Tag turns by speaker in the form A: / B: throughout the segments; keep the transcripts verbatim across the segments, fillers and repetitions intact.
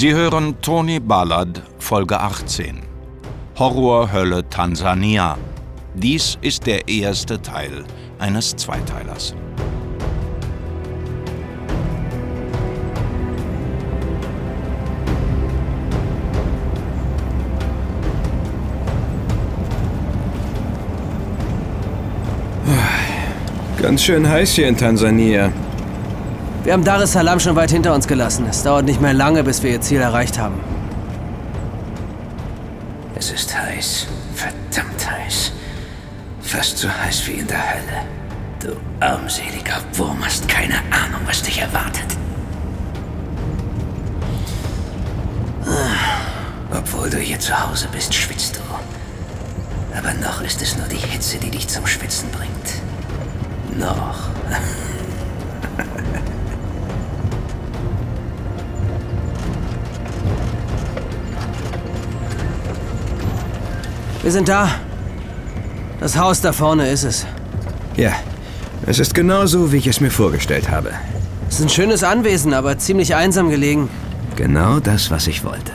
A: Sie hören Tony Ballard, Folge achtzehn. Horrorhölle Tansania. Dies ist der erste Teil eines Zweiteilers.
B: Ganz schön heiß hier in Tansania.
C: Wir haben Dar es Salaam schon weit hinter uns gelassen. Es dauert nicht mehr lange, bis wir ihr Ziel erreicht haben.
D: Es ist heiß. Verdammt heiß. Fast so heiß wie in der Hölle. Du armseliger Wurm hast keine Ahnung, was dich erwartet. Obwohl du hier zu Hause bist, schwitzt du. Aber noch ist es nur die Hitze, die dich zum Schwitzen bringt. Noch.
C: Wir sind da. Das Haus da vorne ist es.
B: Ja, es ist genau so, wie ich es mir vorgestellt habe.
C: Es ist ein schönes Anwesen, aber ziemlich einsam gelegen.
D: Genau das, was ich wollte.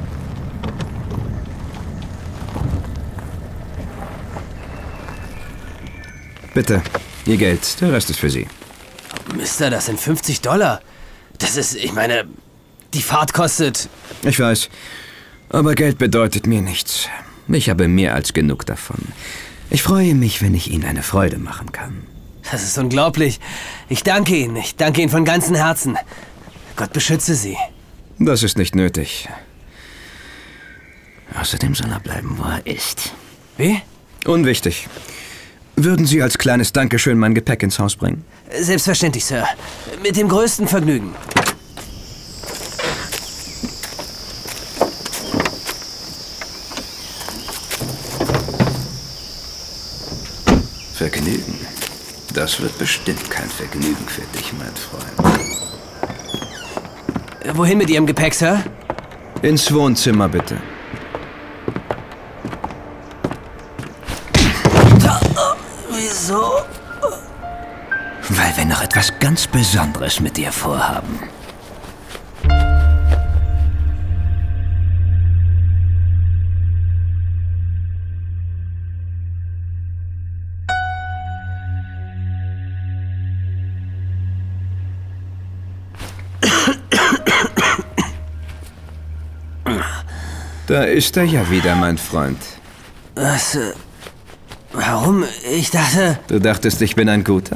B: Bitte, Ihr Geld, der Rest ist für Sie.
C: Mister, das sind fünfzig Dollar. Das ist, ich meine, die Fahrt kostet...
B: Ich weiß, aber Geld bedeutet mir nichts. Ich habe mehr als genug davon. Ich freue mich, wenn ich Ihnen eine Freude machen kann.
C: Das ist unglaublich. Ich danke Ihnen. Ich danke Ihnen von ganzem Herzen. Gott beschütze Sie.
B: Das ist nicht nötig.
D: Außerdem soll er bleiben, wo er ist.
C: Wie?
B: Unwichtig. Würden Sie als kleines Dankeschön mein Gepäck ins Haus bringen?
C: Selbstverständlich, Sir. Mit dem größten Vergnügen.
D: Vergnügen? Das wird bestimmt kein Vergnügen für dich, mein Freund.
C: Wohin mit Ihrem Gepäck, Sir?
B: Ins Wohnzimmer, bitte.
C: Wieso?
D: Weil wir noch etwas ganz Besonderes mit dir vorhaben.
B: Da ist er ja wieder, mein Freund.
C: Was? Äh, warum? Ich dachte...
B: Du dachtest, ich bin ein Guter?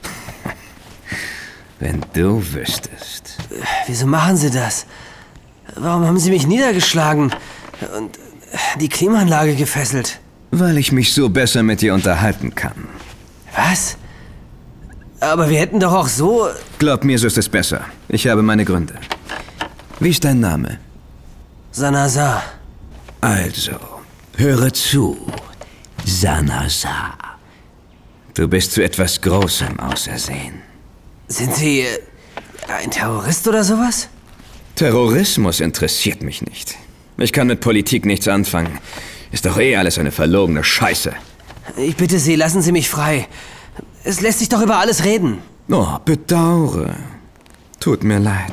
D: Wenn du wüsstest.
C: Wieso machen Sie das? Warum haben Sie mich niedergeschlagen und die Klimaanlage gefesselt?
B: Weil ich mich so besser mit dir unterhalten kann.
C: Was? Aber wir hätten doch auch so...
B: Glaub mir, so ist es besser. Ich habe meine Gründe. Wie ist dein Name?
C: Sanazar.
D: Also, höre zu, Sanazar.
B: Du bist zu etwas Großem ausersehen.
C: Sind Sie äh, ein Terrorist oder sowas?
B: Terrorismus interessiert mich nicht. Ich kann mit Politik nichts anfangen. Ist doch eh alles eine verlogene Scheiße.
C: Ich bitte Sie, lassen Sie mich frei. Es lässt sich doch über alles reden.
B: Oh, bedaure. Tut mir leid.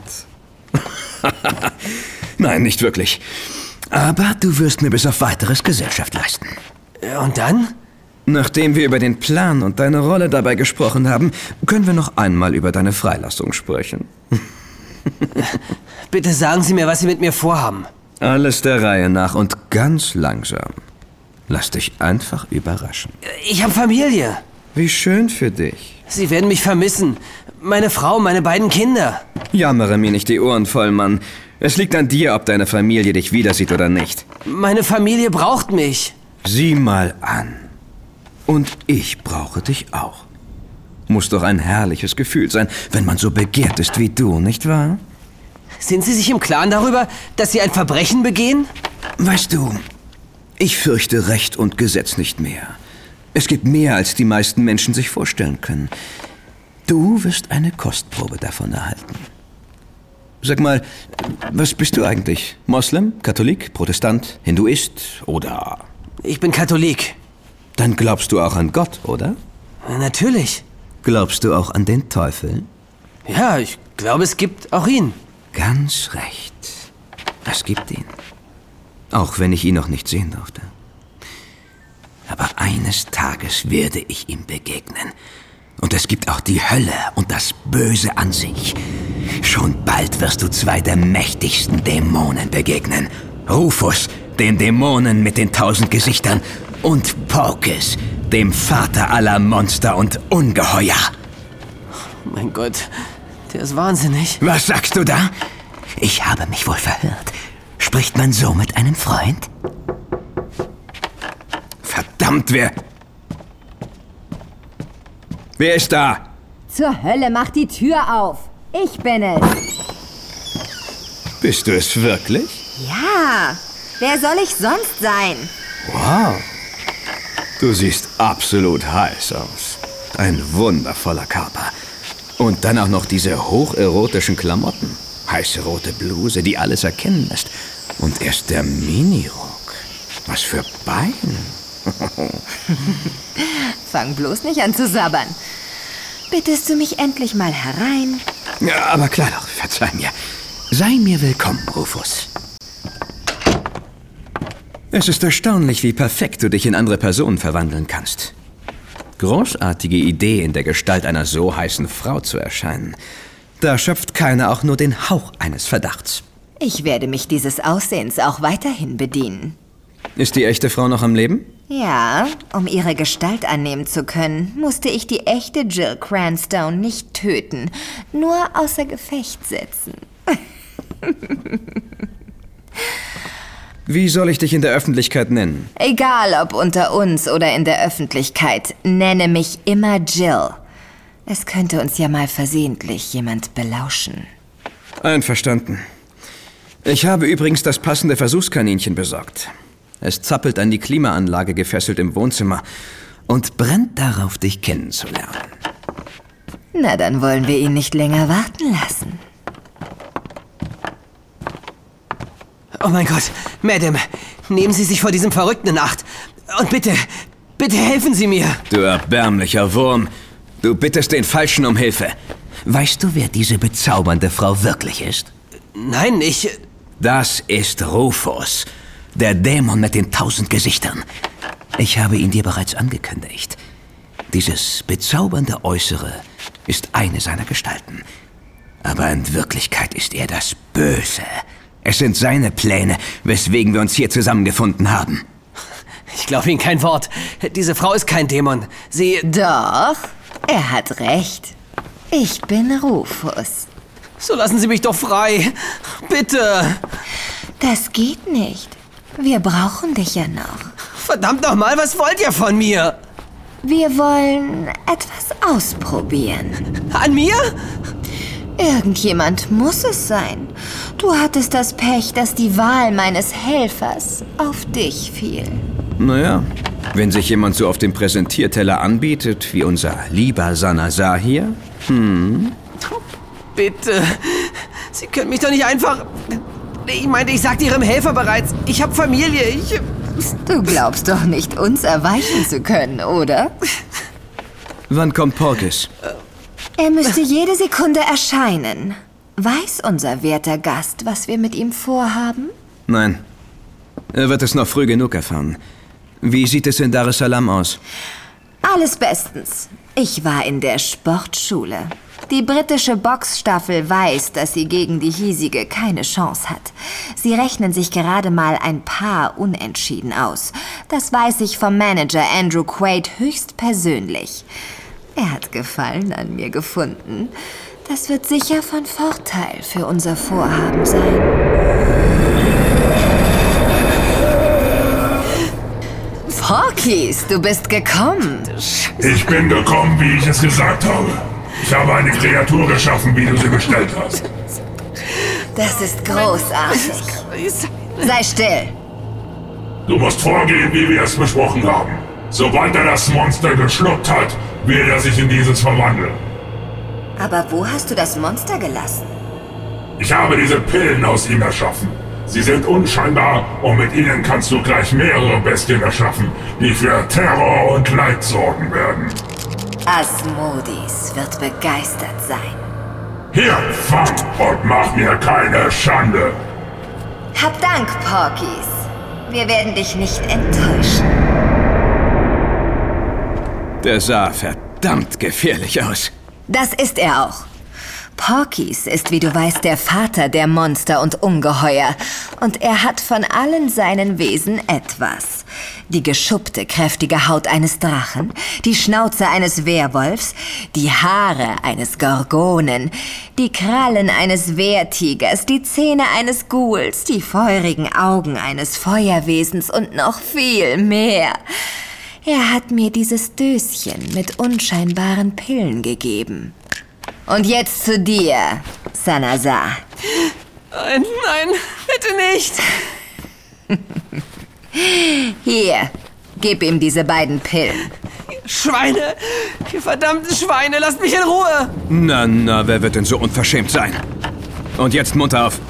B: Nein, nicht wirklich.
D: Aber du wirst mir bis auf Weiteres Gesellschaft leisten.
C: Und dann?
B: Nachdem wir über den Plan und deine Rolle dabei gesprochen haben, können wir noch einmal über deine Freilassung sprechen.
C: Bitte sagen Sie mir, was Sie mit mir vorhaben.
B: Alles der Reihe nach und ganz langsam. Lass dich einfach überraschen.
C: Ich habe Familie.
B: Wie schön für dich.
C: Sie werden mich vermissen. Meine Frau, meine beiden Kinder.
B: Jammere mir nicht die Ohren voll, Mann. Es liegt an dir, ob deine Familie dich wieder sieht oder nicht.
C: Meine Familie braucht mich.
B: Sieh mal an. Und ich brauche dich auch. Muss doch ein herrliches Gefühl sein, wenn man so begehrt ist wie du, nicht wahr?
C: Sind Sie sich im Klaren darüber, dass Sie ein Verbrechen begehen?
B: Weißt du, ich fürchte Recht und Gesetz nicht mehr. Es gibt mehr, als die meisten Menschen sich vorstellen können. Du wirst eine Kostprobe davon erhalten. Sag mal, was bist du eigentlich? Moslem, Katholik, Protestant, Hinduist oder...
C: Ich bin Katholik.
B: Dann glaubst du auch an Gott, oder?
C: Natürlich.
B: Glaubst du auch an den Teufel?
C: Ja, ich glaube, es gibt auch ihn.
B: Ganz recht. Es gibt ihn. Auch wenn ich ihn noch nicht sehen durfte. Aber eines Tages werde ich ihm begegnen. Und es gibt auch die Hölle und das Böse an sich. Schon bald wirst du zwei der mächtigsten Dämonen begegnen. Rufus, dem Dämonen mit den tausend Gesichtern, und Porkes, dem Vater aller Monster und Ungeheuer.
C: Oh mein Gott, der ist wahnsinnig.
B: Was sagst du da? Ich habe mich wohl verhört. Spricht man so mit einem Freund? Verdammt, wer... Wer ist da?
E: Zur Hölle, mach die Tür auf. Ich bin es.
B: Bist du es wirklich?
E: Ja, wer soll ich sonst sein?
B: Wow. Du siehst absolut heiß aus. Ein wundervoller Körper. Und dann auch noch diese hocherotischen Klamotten. Heiße rote Bluse, die alles erkennen lässt. Und erst der Minirock. Was für Beine.
E: Fang bloß nicht an zu sabbern. Bittest du mich endlich mal herein?
B: Ja, aber klar doch, verzeih mir. Sei mir willkommen, Rufus. Es ist erstaunlich, wie perfekt du dich in andere Personen verwandeln kannst. Großartige Idee, in der Gestalt einer so heißen Frau zu erscheinen. Da schöpft keiner auch nur den Hauch eines Verdachts.
E: Ich werde mich dieses Aussehens auch weiterhin bedienen.
B: Ist die echte Frau noch am Leben?
E: Ja, um ihre Gestalt annehmen zu können, musste ich die echte Jill Cranstone nicht töten, nur außer Gefecht setzen.
B: Wie soll ich dich in der Öffentlichkeit nennen?
E: Egal ob unter uns oder in der Öffentlichkeit, nenne mich immer Jill. Es könnte uns ja mal versehentlich jemand belauschen.
B: Einverstanden. Ich habe übrigens das passende Versuchskaninchen besorgt. Es zappelt an die Klimaanlage gefesselt im Wohnzimmer und brennt darauf, dich kennenzulernen.
E: Na, dann wollen wir ihn nicht länger warten lassen.
C: Oh mein Gott, Madame, nehmen Sie sich vor diesem Verrückten in Acht. Und bitte, bitte helfen Sie mir.
B: Du erbärmlicher Wurm. Du bittest den Falschen um Hilfe. Weißt du, wer diese bezaubernde Frau wirklich ist?
C: Nein, ich...
B: Das ist Rufus, der Dämon mit den tausend Gesichtern. Ich habe ihn dir bereits angekündigt. Dieses bezaubernde Äußere ist eine seiner Gestalten. Aber in Wirklichkeit ist er das Böse. Es sind seine Pläne, weswegen wir uns hier zusammengefunden haben.
C: Ich glaube Ihnen kein Wort. Diese Frau ist kein Dämon. Sie...
E: Doch, er hat recht. Ich bin Rufus.
C: So lassen Sie mich doch frei. Bitte.
E: Das geht nicht. Wir brauchen dich ja noch.
C: Verdammt nochmal, was wollt ihr von mir?
E: Wir wollen etwas ausprobieren.
C: An mir?
E: Irgendjemand muss es sein. Du hattest das Pech, dass die Wahl meines Helfers auf dich fiel.
B: Naja, wenn sich jemand so auf dem Präsentierteller anbietet, wie unser lieber Sanazar hier, hm...
C: Bitte. Sie können mich doch nicht einfach... Ich meinte, ich sagte Ihrem Helfer bereits, ich habe Familie, ich...
E: Du glaubst doch nicht, uns erweichen zu können, oder?
B: Wann kommt Porkes?
E: Er müsste jede Sekunde erscheinen. Weiß unser werter Gast, was wir mit ihm vorhaben?
B: Nein. Er wird es noch früh genug erfahren. Wie sieht es in Dar es Salaam aus?
E: Alles bestens. Ich war in der Sportschule. Die britische Boxstaffel weiß, dass sie gegen die hiesige keine Chance hat. Sie rechnen sich gerade mal ein paar Unentschieden aus. Das weiß ich vom Manager Andrew Quaid höchstpersönlich. Er hat Gefallen an mir gefunden. Das wird sicher von Vorteil für unser Vorhaben sein. Porkies, du bist gekommen.
F: Ich bin gekommen, wie ich es gesagt habe. Ich habe eine Kreatur geschaffen, wie du sie bestellt hast.
E: Das ist großartig. Sei still.
F: Du musst vorgehen, wie wir es besprochen haben. Sobald er das Monster geschluckt hat, wird er sich in dieses verwandeln.
E: Aber wo hast du das Monster gelassen?
F: Ich habe diese Pillen aus ihm erschaffen. Sie sind unscheinbar und mit ihnen kannst du gleich mehrere Bestien erschaffen, die für Terror und Leid sorgen werden.
E: Asmodis wird begeistert sein.
F: Hier, fang und mach mir keine Schande.
E: Hab Dank, Porkys. Wir werden dich nicht enttäuschen.
B: Der sah verdammt gefährlich aus.
E: Das ist er auch. Porkys ist, wie du weißt, der Vater der Monster und Ungeheuer. Und er hat von allen seinen Wesen etwas. Die geschuppte, kräftige Haut eines Drachen, die Schnauze eines Werwolfs, die Haare eines Gorgonen, die Krallen eines Wehrtigers, die Zähne eines Ghouls, die feurigen Augen eines Feuerwesens und noch viel mehr. Er hat mir dieses Döschen mit unscheinbaren Pillen gegeben. Und jetzt zu dir, Sanasa.
C: Nein, nein, bitte nicht.
E: Hier, gib ihm diese beiden Pillen.
C: Schweine, ihr verdammten Schweine, lasst mich in Ruhe.
B: Na, na, wer wird denn so unverschämt sein? Und jetzt munter auf.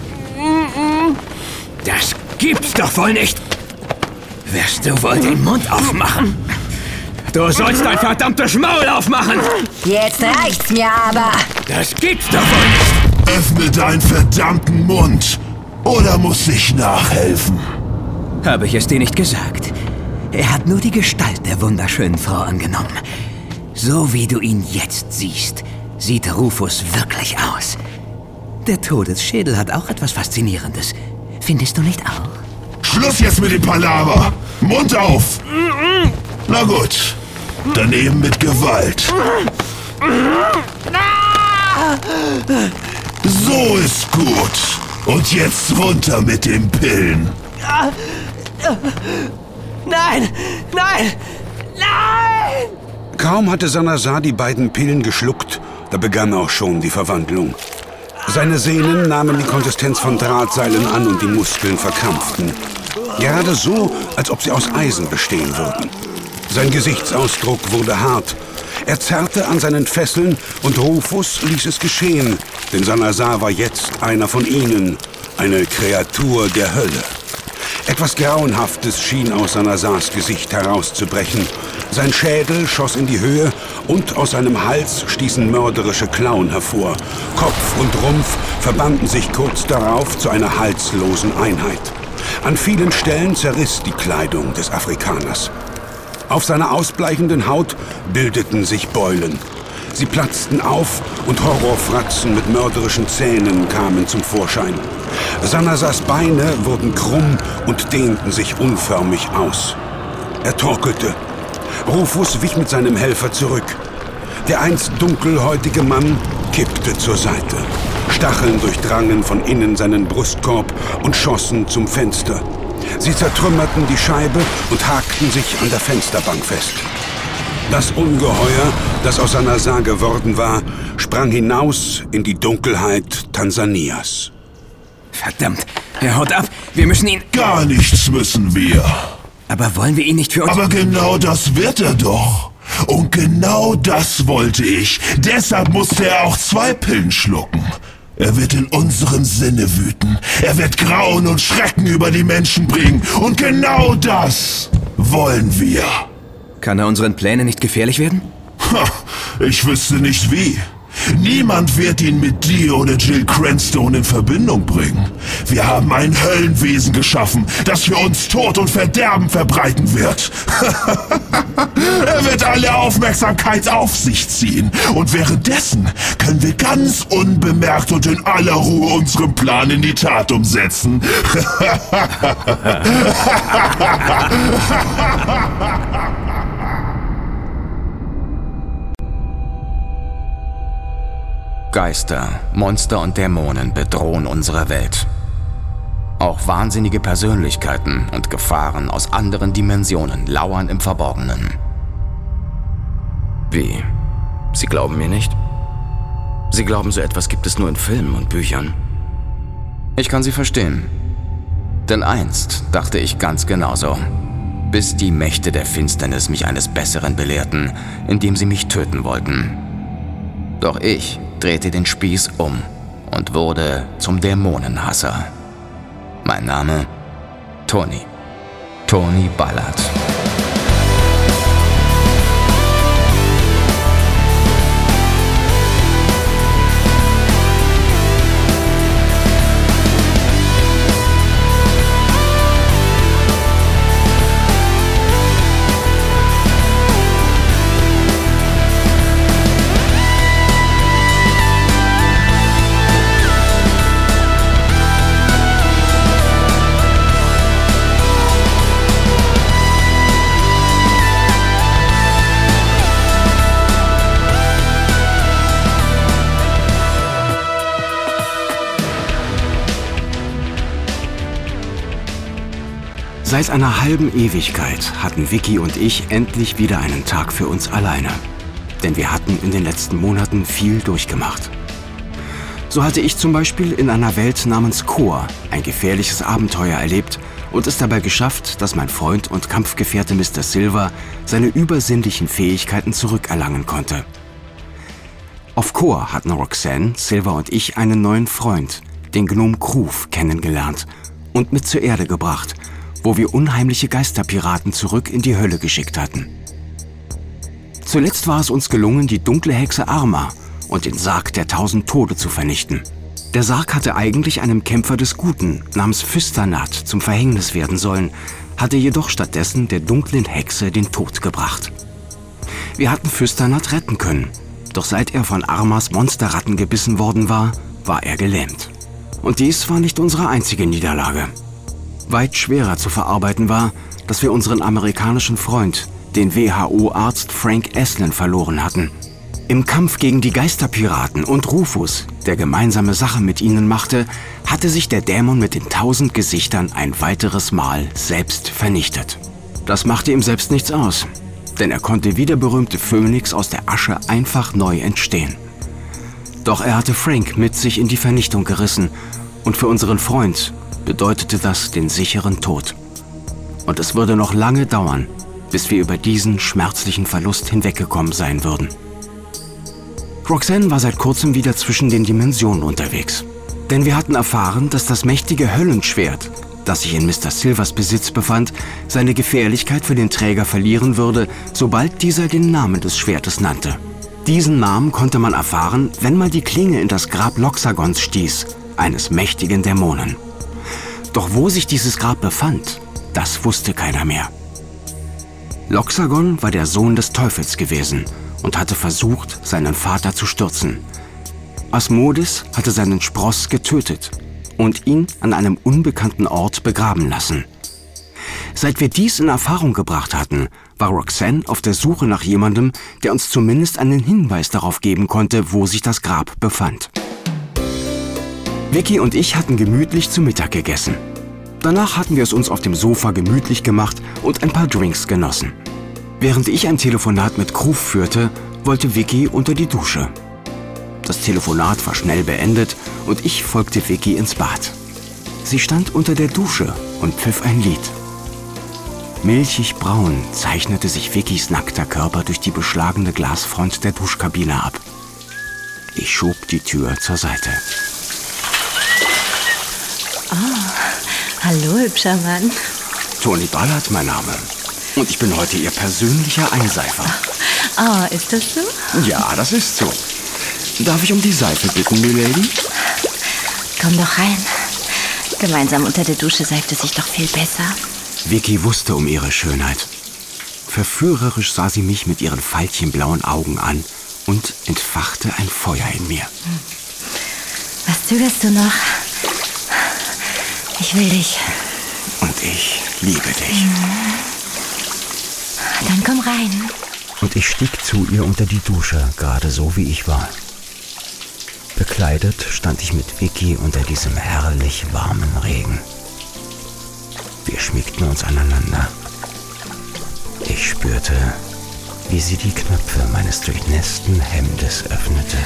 B: Das gibt's doch wohl nicht. Wirst du wohl den Mund aufmachen? Du sollst dein verdammtes Maul aufmachen!
E: Jetzt reicht's mir aber!
B: Das gibt's doch wohl nicht!
F: Öffne deinen verdammten Mund! Oder muss ich nachhelfen?
B: Habe ich es dir nicht gesagt? Er hat nur die Gestalt der wunderschönen Frau angenommen. So wie du ihn jetzt siehst, sieht Rufus wirklich aus. Der Todesschädel hat auch etwas Faszinierendes. Findest du nicht auch?
F: Schluss jetzt mit dem Palaver! Mund auf! Na gut, dann eben mit Gewalt. So ist gut. Und jetzt runter mit den Pillen.
C: Nein, nein, nein!
G: Kaum hatte Sanasa die beiden Pillen geschluckt, da begann auch schon die Verwandlung. Seine Sehnen nahmen die Konsistenz von Drahtseilen an und die Muskeln verkrampften. Gerade so, als ob sie aus Eisen bestehen würden. Sein Gesichtsausdruck wurde hart. Er zerrte an seinen Fesseln und Rufus ließ es geschehen, denn Sanasa war jetzt einer von ihnen, eine Kreatur der Hölle. Etwas Grauenhaftes schien aus Sanasas Gesicht herauszubrechen. Sein Schädel schoss in die Höhe und aus seinem Hals stießen mörderische Klauen hervor. Kopf und Rumpf verbanden sich kurz darauf zu einer halslosen Einheit. An vielen Stellen zerriss die Kleidung des Afrikaners. Auf seiner ausbleichenden Haut bildeten sich Beulen. Sie platzten auf und Horrorfratzen mit mörderischen Zähnen kamen zum Vorschein. Sanasas Beine wurden krumm und dehnten sich unförmig aus. Er torkelte. Rufus wich mit seinem Helfer zurück. Der einst dunkelhäutige Mann kippte zur Seite. Stacheln durchdrangen von innen seinen Brustkorb und schossen zum Fenster. Sie zertrümmerten die Scheibe und hakten sich an der Fensterbank fest. Das Ungeheuer, das aus Sanasa geworden war, sprang hinaus in die Dunkelheit Tansanias.
B: Verdammt, er haut ab. Wir müssen ihn...
F: Gar nichts müssen wir.
B: Aber wollen wir ihn nicht für uns...
F: Aber genau das wird er doch. Und genau das wollte ich. Deshalb musste er auch zwei Pillen schlucken. Er wird in unserem Sinne wüten. Er wird Grauen und Schrecken über die Menschen bringen. Und genau das wollen wir.
B: Kann er unseren Plänen nicht gefährlich werden?
F: Ha, ich wüsste nicht wie. Niemand wird ihn mit dir oder Jill Cranstone in Verbindung bringen. Wir haben ein Höllenwesen geschaffen, das für uns Tod und Verderben verbreiten wird. Er wird alle Aufmerksamkeit auf sich ziehen. Und währenddessen können wir ganz unbemerkt und in aller Ruhe unseren Plan in die Tat umsetzen.
A: Geister, Monster und Dämonen bedrohen unsere Welt. Auch wahnsinnige Persönlichkeiten und Gefahren aus anderen Dimensionen lauern im Verborgenen.
H: Wie? Sie glauben mir nicht? Sie glauben, so etwas gibt es nur in Filmen und Büchern?
A: Ich kann Sie verstehen. Denn einst dachte ich ganz genauso. Bis die Mächte der Finsternis mich eines Besseren belehrten, indem sie mich töten wollten. Doch ich drehte den Spieß um und wurde zum Dämonenhasser. Mein Name? Tony. Tony Ballard.
I: Seit einer halben Ewigkeit hatten Vicky und ich endlich wieder einen Tag für uns alleine. Denn wir hatten in den letzten Monaten viel durchgemacht. So hatte ich zum Beispiel in einer Welt namens Kor ein gefährliches Abenteuer erlebt und es dabei geschafft, dass mein Freund und Kampfgefährte Mister Silver seine übersinnlichen Fähigkeiten zurückerlangen konnte. Auf Kor hatten Roxanne, Silver und ich einen neuen Freund, den Gnom Groove, kennengelernt und mit zur Erde gebracht, wo wir unheimliche Geisterpiraten zurück in die Hölle geschickt hatten. Zuletzt war es uns gelungen, die dunkle Hexe Arma und den Sarg der tausend Tode zu vernichten. Der Sarg hatte eigentlich einem Kämpfer des Guten namens Füsternat zum Verhängnis werden sollen, hatte jedoch stattdessen der dunklen Hexe den Tod gebracht. Wir hatten Füsternat retten können, doch seit er von Armas Monsterratten gebissen worden war, war er gelähmt. Und dies war nicht unsere einzige Niederlage. Weit schwerer zu verarbeiten war, dass wir unseren amerikanischen Freund, den W H O-Arzt Frank Aslan, verloren hatten. Im Kampf gegen die Geisterpiraten und Rufus, der gemeinsame Sache mit ihnen machte, hatte sich der Dämon mit den tausend Gesichtern ein weiteres Mal selbst vernichtet. Das machte ihm selbst nichts aus, denn er konnte wie der berühmte Phönix aus der Asche einfach neu entstehen. Doch er hatte Frank mit sich in die Vernichtung gerissen und für unseren Freund bedeutete das den sicheren Tod. Und es würde noch lange dauern, bis wir über diesen schmerzlichen Verlust hinweggekommen sein würden. Roxanne war seit kurzem wieder zwischen den Dimensionen unterwegs. Denn wir hatten erfahren, dass das mächtige Höllenschwert, das sich in Mister Silvers Besitz befand, seine Gefährlichkeit für den Träger verlieren würde, sobald dieser den Namen des Schwertes nannte. Diesen Namen konnte man erfahren, wenn man die Klinge in das Grab Loxagons stieß, eines mächtigen Dämonen. Doch wo sich dieses Grab befand, das wusste keiner mehr. Loxagon war der Sohn des Teufels gewesen und hatte versucht, seinen Vater zu stürzen. Asmodis hatte seinen Spross getötet und ihn an einem unbekannten Ort begraben lassen. Seit wir dies in Erfahrung gebracht hatten, war Roxanne auf der Suche nach jemandem, der uns zumindest einen Hinweis darauf geben konnte, wo sich das Grab befand. Vicky und ich hatten gemütlich zu Mittag gegessen. Danach hatten wir es uns auf dem Sofa gemütlich gemacht und ein paar Drinks genossen. Während ich ein Telefonat mit Groove führte, wollte Vicky unter die Dusche. Das Telefonat war schnell beendet und ich folgte Vicky ins Bad. Sie stand unter der Dusche und pfiff ein Lied. Milchig braun zeichnete sich Vickys nackter Körper durch die beschlagene Glasfront der Duschkabine ab. Ich schob die Tür zur Seite.
J: Oh, hallo, hübscher Mann.
I: Tony Ballard, mein Name. Und ich bin heute Ihr persönlicher Einseifer.
J: Oh, ist das so?
I: Ja, das ist so. Darf ich um die Seife bitten, Milady?
J: Komm doch rein. Gemeinsam unter der Dusche seift es sich doch viel besser.
I: Vicky wusste um ihre Schönheit. Verführerisch sah sie mich mit ihren veilchenblauen Augen an und entfachte ein Feuer in mir.
J: Was zögerst du noch? Ich will dich.
I: Und ich liebe dich.
J: Dann komm rein.
I: Und ich stieg zu ihr unter die Dusche, gerade so wie ich war. Bekleidet stand ich mit Vicky unter diesem herrlich warmen Regen. Wir schmiegten uns aneinander. Ich spürte, wie sie die Knöpfe meines durchnässten Hemdes öffnete.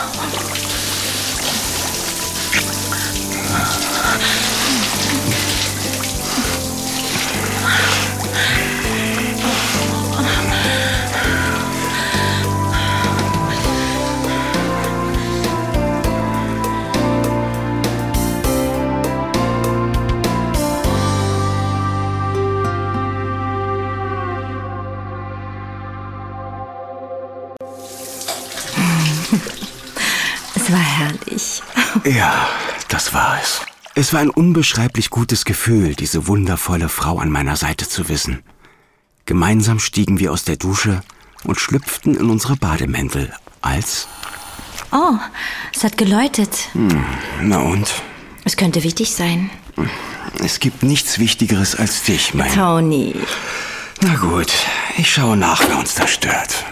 J: Es war herrlich.
I: Ja, das war es. Es war ein unbeschreiblich gutes Gefühl, diese wundervolle Frau an meiner Seite zu wissen. Gemeinsam stiegen wir aus der Dusche und schlüpften in unsere Bademäntel, als...
J: Oh, es hat geläutet.
I: Hm, na und?
J: Es könnte wichtig sein.
I: Es gibt nichts Wichtigeres als dich, mein...
J: Tony.
I: Na gut, ich schaue nach, wer uns da stört.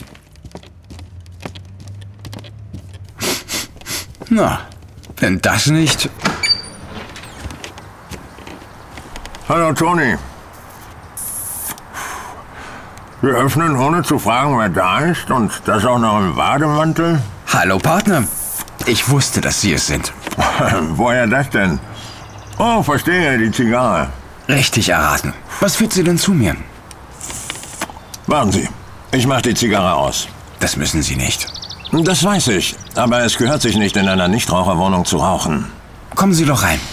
A: Na, wenn das nicht...
K: Hallo Tony, Sie öffnen, ohne zu fragen, wer da ist, und das auch noch im Bademantel?
I: Hallo, Partner. Ich wusste, dass Sie es sind.
K: Woher das denn? Oh, verstehe, die Zigarre.
I: Richtig erraten. Was führt Sie denn zu mir?
K: Warten Sie, ich mach die Zigarre aus.
I: Das müssen Sie nicht.
K: Das weiß ich, aber es gehört sich nicht, in einer Nichtraucherwohnung zu rauchen.
I: Kommen Sie doch rein.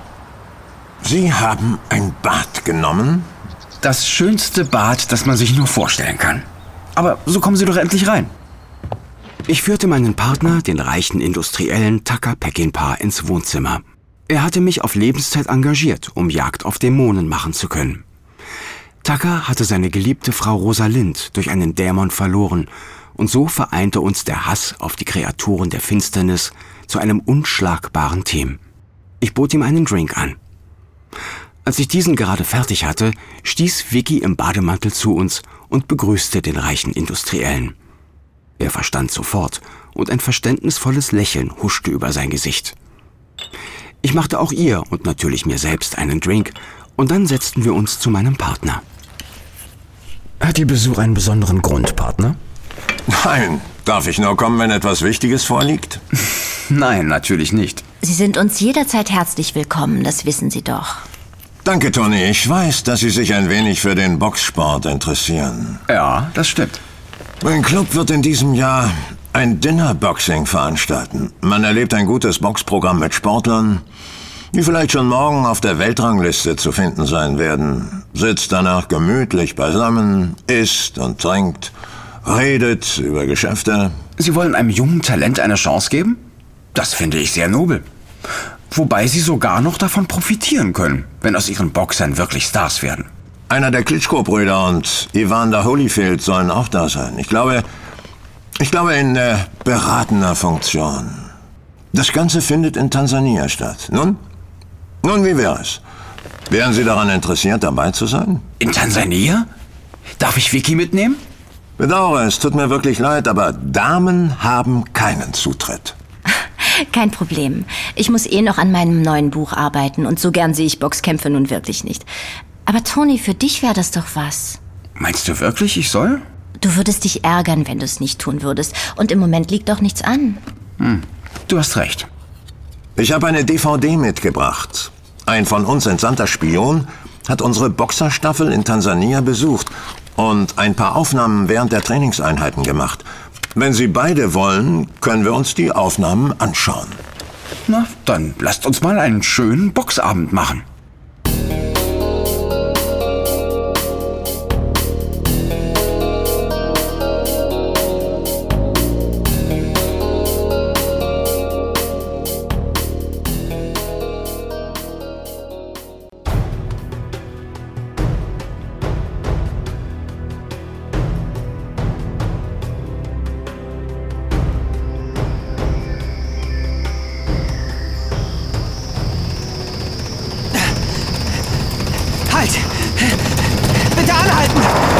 K: Sie haben ein Bad genommen?
I: Das schönste Bad, das man sich nur vorstellen kann. Aber so kommen Sie doch endlich rein. Ich führte meinen Partner, den reichen Industriellen Tucker Peckinpah, ins Wohnzimmer. Er hatte mich auf Lebenszeit engagiert, um Jagd auf Dämonen machen zu können. Tucker hatte seine geliebte Frau Rosalind durch einen Dämon verloren, und so vereinte uns der Hass auf die Kreaturen der Finsternis zu einem unschlagbaren Team. Ich bot ihm einen Drink an. Als ich diesen gerade fertig hatte, stieß Vicky im Bademantel zu uns und begrüßte den reichen Industriellen. Er verstand sofort, und ein verständnisvolles Lächeln huschte über sein Gesicht. Ich machte auch ihr und natürlich mir selbst einen Drink, und dann setzten wir uns zu meinem Partner. Hat Ihr Besuch einen besonderen Grund, Partner?
K: Nein. Darf ich nur kommen, wenn etwas Wichtiges vorliegt?
I: Nein, natürlich nicht.
J: Sie sind uns jederzeit herzlich willkommen, das wissen Sie doch.
K: Danke, Tony. Ich weiß, dass Sie sich ein wenig für den Boxsport interessieren.
I: Ja, das stimmt.
K: Mein Club wird in diesem Jahr ein Dinnerboxing veranstalten. Man erlebt ein gutes Boxprogramm mit Sportlern, die vielleicht schon morgen auf der Weltrangliste zu finden sein werden. Sitzt danach gemütlich beisammen, isst und trinkt, redet über Geschäfte.
I: Sie wollen einem jungen Talent eine Chance geben? Das finde ich sehr nobel. Wobei Sie sogar noch davon profitieren können, wenn aus Ihren Boxern wirklich Stars werden.
K: Einer der Klitschko-Brüder und Evander Holyfield sollen auch da sein. Ich glaube, ich glaube in äh, beratender Funktion. Das Ganze findet in Tansania statt. Nun? Nun, wie wäre es? Wären Sie daran interessiert, dabei zu sein?
I: In Tansania? Darf ich Vicky mitnehmen?
K: Bedauere, es tut mir wirklich leid, aber Damen haben keinen Zutritt.
J: Kein Problem. Ich muss eh noch an meinem neuen Buch arbeiten und so gern sehe ich Boxkämpfe nun wirklich nicht. Aber Tony, für dich wäre das doch was.
I: Meinst du wirklich, ich soll?
J: Du würdest dich ärgern, wenn du es nicht tun würdest. Und im Moment liegt doch nichts an.
I: Hm, du hast recht.
K: Ich habe eine D V D mitgebracht. Ein von uns entsandter Spion hat unsere Boxerstaffel in Tansania besucht und ein paar Aufnahmen während der Trainingseinheiten gemacht. Wenn Sie beide wollen, können wir uns die Aufnahmen anschauen.
I: Na, dann lasst uns mal einen schönen Boxabend machen.
C: Bitte anhalten!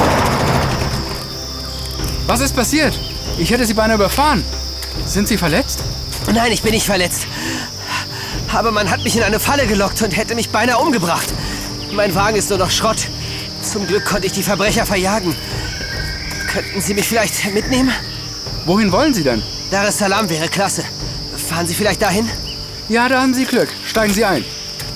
L: Was ist passiert? Ich hätte Sie beinahe überfahren. Sind Sie verletzt?
C: Nein, ich bin nicht verletzt. Aber man hat mich in eine Falle gelockt und hätte mich beinahe umgebracht. Mein Wagen ist nur noch Schrott. Zum Glück konnte ich die Verbrecher verjagen. Könnten Sie mich vielleicht mitnehmen?
L: Wohin wollen Sie denn?
C: Dar es Salaam wäre klasse. Fahren Sie vielleicht dahin?
L: Ja, da haben Sie Glück. Steigen Sie ein.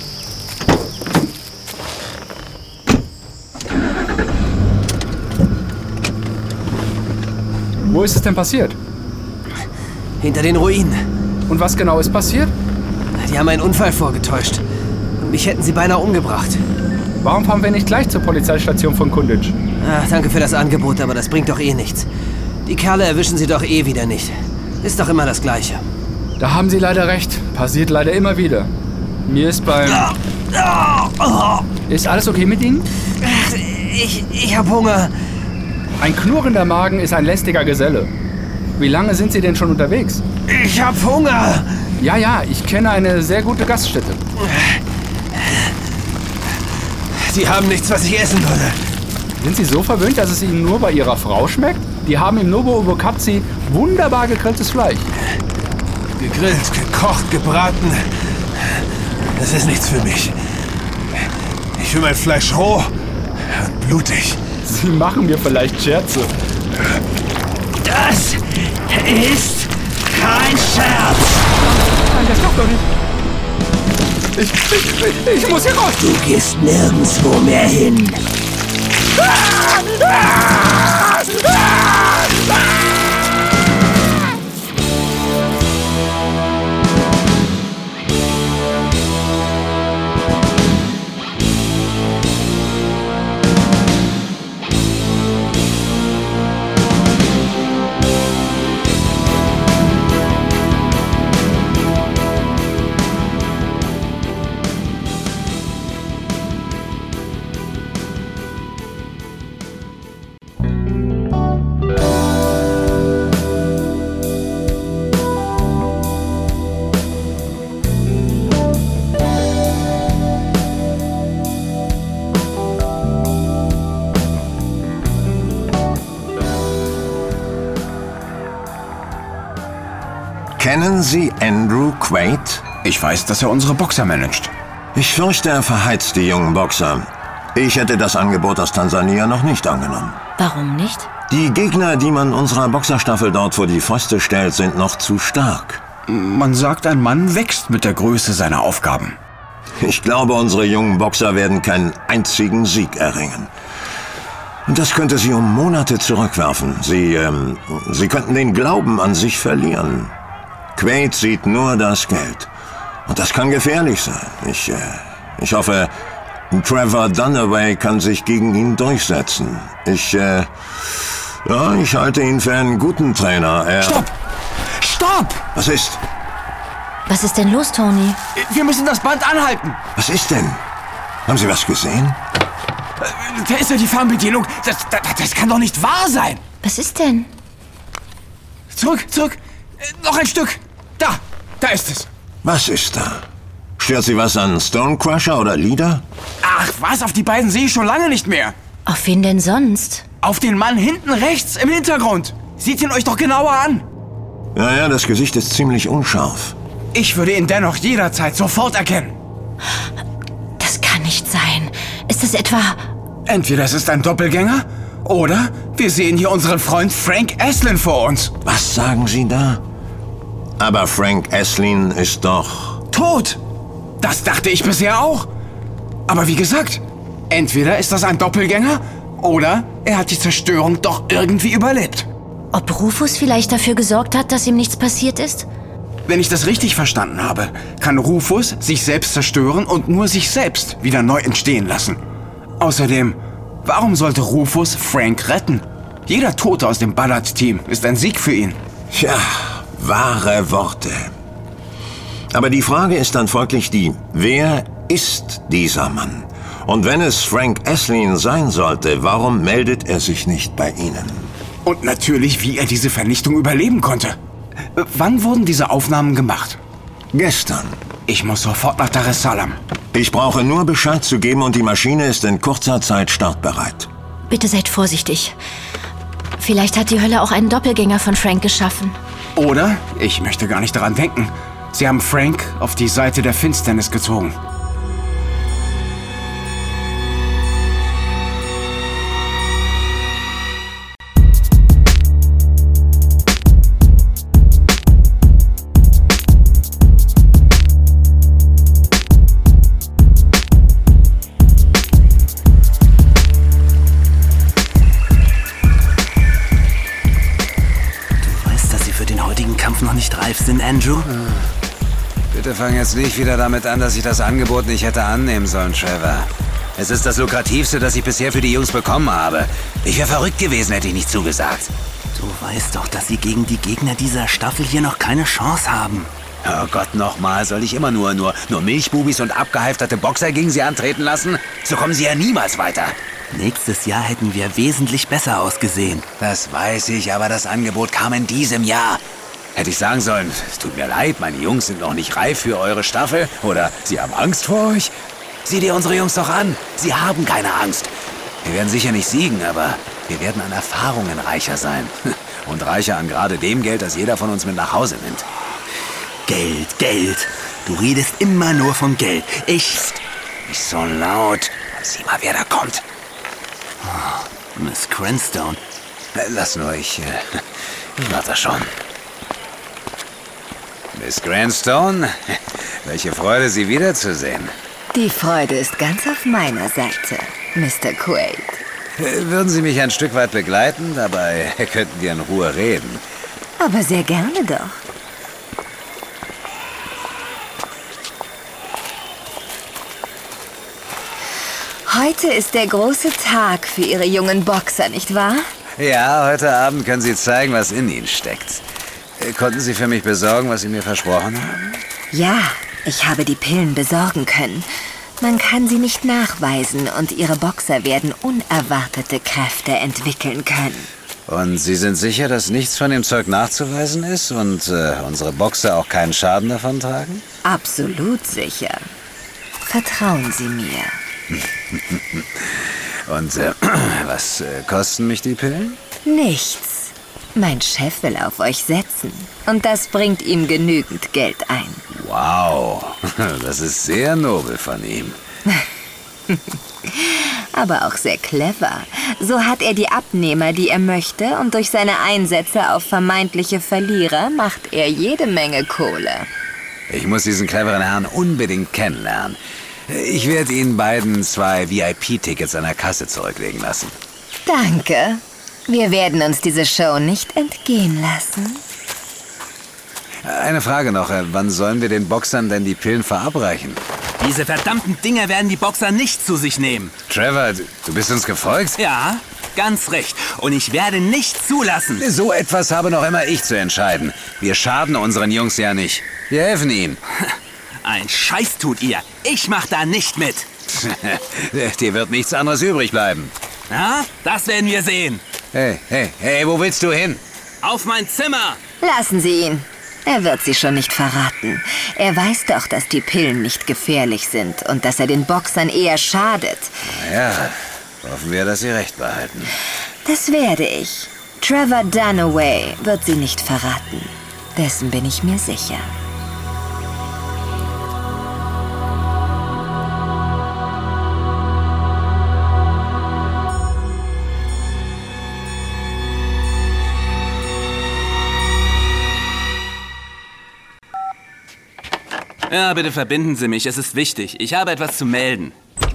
L: Wo ist es denn passiert?
C: Hinter den Ruinen.
L: Und was genau ist passiert?
C: Die haben einen Unfall vorgetäuscht. Und mich hätten sie beinahe umgebracht.
L: Warum fahren wir nicht gleich zur Polizeistation von Kunditsch?
C: Ach, danke für das Angebot, aber das bringt doch eh nichts. Die Kerle erwischen sie doch eh wieder nicht. Ist doch immer das Gleiche.
L: Da haben Sie leider recht. Passiert leider immer wieder. Mir ist beim... Ist alles okay mit Ihnen?
C: Ach, ich, ich hab Hunger.
L: Ein knurrender Magen ist ein lästiger Geselle. Wie lange sind Sie denn schon unterwegs?
C: Ich hab Hunger.
L: Ja, ja, ich kenne eine sehr gute Gaststätte.
C: Sie haben nichts, was ich essen würde.
L: Sind Sie so verwöhnt, dass es Ihnen nur bei Ihrer Frau schmeckt? Die haben im Nobo Ubokatsi wunderbar gegrilltes Fleisch.
C: Gegrillt, gekocht, gebraten. Das ist nichts für mich. Ich will mein Fleisch roh und blutig.
L: Sie machen mir vielleicht Scherze.
D: Das ist kein Scherz.
L: Nein, das doch doch nicht. Ich, ich, ich, ich muss hier raus.
D: Du gehst nirgendwo mehr hin.
K: Kennen Sie Andrew Quaid?
A: Ich weiß, dass er unsere Boxer managt.
K: Ich fürchte, er verheizt die jungen Boxer. Ich hätte das Angebot aus Tansania noch nicht angenommen.
J: Warum nicht?
K: Die Gegner, die man unserer Boxerstaffel dort vor die Fäuste stellt, sind noch zu stark.
A: Man sagt, ein Mann wächst mit der Größe seiner Aufgaben.
K: Ich glaube, unsere jungen Boxer werden keinen einzigen Sieg erringen. Und das könnte sie um Monate zurückwerfen. Sie, ähm, sie könnten den Glauben an sich verlieren. Quaid sieht nur das Geld. Und das kann gefährlich sein. Ich, äh, ich hoffe, Trevor Dunaway kann sich gegen ihn durchsetzen. Ich, äh, ja, ich halte ihn für einen guten Trainer. Er
A: Stopp! Stopp!
K: Was ist?
J: Was ist denn los, Tony?
A: Wir müssen das Band anhalten.
K: Was ist denn? Haben Sie was gesehen?
A: Da ist ja die Fernbedienung. Das, das, das kann doch nicht wahr sein.
J: Was ist denn?
A: Zurück, zurück. Noch ein Stück. Da, da ist es.
K: Was ist da? Stört Sie was an Stonecrusher oder Leader?
A: Ach was, auf die beiden sehe ich schon lange nicht mehr.
J: Auf wen denn sonst?
A: Auf den Mann hinten rechts im Hintergrund. Seht ihn euch doch genauer an.
K: Ja, ja, das Gesicht ist ziemlich unscharf.
A: Ich würde ihn dennoch jederzeit sofort erkennen.
J: Das kann nicht sein. Ist das etwa...
A: Entweder es ist ein Doppelgänger, oder wir sehen hier unseren Freund Frank Aslan vor uns.
K: Was sagen Sie da? Aber Frank Aslan ist doch...
A: Tot! Das dachte ich bisher auch. Aber wie gesagt, entweder ist das ein Doppelgänger, oder er hat die Zerstörung doch irgendwie überlebt.
J: Ob Rufus vielleicht dafür gesorgt hat, dass ihm nichts passiert ist?
A: Wenn ich das richtig verstanden habe, kann Rufus sich selbst zerstören und nur sich selbst wieder neu entstehen lassen. Außerdem, warum sollte Rufus Frank retten? Jeder Tote aus dem Ballard-Team ist ein Sieg für ihn.
K: Tja, wahre Worte. Aber die Frage ist dann folglich die, wer ist dieser Mann? Und wenn es Frank Aslan sein sollte, warum meldet er sich nicht bei Ihnen?
A: Und natürlich, wie er diese Vernichtung überleben konnte. Wann wurden diese Aufnahmen gemacht?
K: Gestern.
A: Ich muss sofort nach Dar es Salaam.
K: Ich brauche nur Bescheid zu geben und die Maschine ist in kurzer Zeit startbereit.
J: Bitte seid vorsichtig. Vielleicht hat die Hölle auch einen Doppelgänger von Frank geschaffen.
A: Oder, ich möchte gar nicht daran denken, sie haben Frank auf die Seite der Finsternis gezogen.
M: Sind, Andrew?
N: Bitte fang jetzt nicht wieder damit an, dass ich das Angebot nicht hätte annehmen sollen, Trevor. Es ist das lukrativste, das ich bisher für die Jungs bekommen habe. Ich wäre verrückt gewesen, hätte ich nicht zugesagt.
M: Du weißt doch, dass sie gegen die Gegner dieser Staffel hier noch keine Chance haben.
N: Oh Gott, nochmal, soll ich immer nur, nur, nur Milchbubis und abgehalfterte Boxer gegen sie antreten lassen? So kommen sie ja niemals weiter.
M: Nächstes Jahr hätten wir wesentlich besser ausgesehen.
N: Das weiß ich, aber das Angebot kam in diesem Jahr. Hätte ich sagen sollen, es tut mir leid, meine Jungs sind noch nicht reif für eure Staffel. Oder sie haben Angst vor euch. Sieh dir unsere Jungs doch an. Sie haben keine Angst. Wir werden sicher nicht siegen, aber wir werden an Erfahrungen reicher sein. Und reicher an gerade dem Geld, das jeder von uns mit nach Hause nimmt.
M: Geld, Geld. Du redest immer nur von Geld. Ich...
N: Psst, nicht so laut. Sieh mal, wer da kommt.
M: Miss Cranstone.
N: Lass nur, ich, äh, ich warte schon. Miss Cranstone, welche Freude, Sie wiederzusehen.
E: Die Freude ist ganz auf meiner Seite, Mister Quaid.
N: Würden Sie mich ein Stück weit begleiten? Dabei könnten wir in Ruhe reden.
E: Aber sehr gerne doch. Heute ist der große Tag für Ihre jungen Boxer, nicht wahr?
N: Ja, heute Abend können Sie zeigen, was in Ihnen steckt. Konnten Sie für mich besorgen, was Sie mir versprochen haben?
E: Ja, ich habe die Pillen besorgen können. Man kann sie nicht nachweisen und Ihre Boxer werden unerwartete Kräfte entwickeln können.
N: Und Sie sind sicher, dass nichts von dem Zeug nachzuweisen ist und äh, unsere Boxer auch keinen Schaden davon tragen?
E: Absolut sicher. Vertrauen Sie mir.
N: Und äh, was äh, kosten mich die Pillen?
E: Nichts. Mein Chef will auf euch setzen. Und das bringt ihm genügend Geld ein.
N: Wow, das ist sehr nobel von ihm.
E: Aber auch sehr clever. So hat er die Abnehmer, die er möchte, und durch seine Einsätze auf vermeintliche Verlierer macht er jede Menge Kohle.
N: Ich muss diesen cleveren Herrn unbedingt kennenlernen. Ich werde Ihnen beiden zwei V I P-Tickets an der Kasse zurücklegen lassen.
E: Danke. Wir werden uns diese Show nicht entgehen lassen.
N: Eine Frage noch. Wann sollen wir den Boxern denn die Pillen verabreichen?
M: Diese verdammten Dinger werden die Boxer nicht zu sich nehmen.
N: Trevor, du bist uns gefolgt?
M: Ja, ganz recht. Und ich werde nicht zulassen.
N: So etwas habe noch immer ich zu entscheiden. Wir schaden unseren Jungs ja nicht. Wir helfen ihnen.
M: Ein Scheiß tut ihr. Ich mach da nicht mit.
N: Dir wird nichts anderes übrig bleiben.
M: Na, das werden wir sehen.
N: Hey, hey, hey, wo willst du hin?
M: Auf mein Zimmer.
E: Lassen Sie ihn. Er wird sie schon nicht verraten. Er weiß doch, dass die Pillen nicht gefährlich sind und dass er den Boxern eher schadet.
N: Na ja, hoffen wir, dass sie recht behalten.
E: Das werde ich. Trevor Dunaway wird sie nicht verraten. Dessen bin ich mir sicher.
M: Ja, bitte verbinden Sie mich. Es ist wichtig. Ich habe etwas zu melden.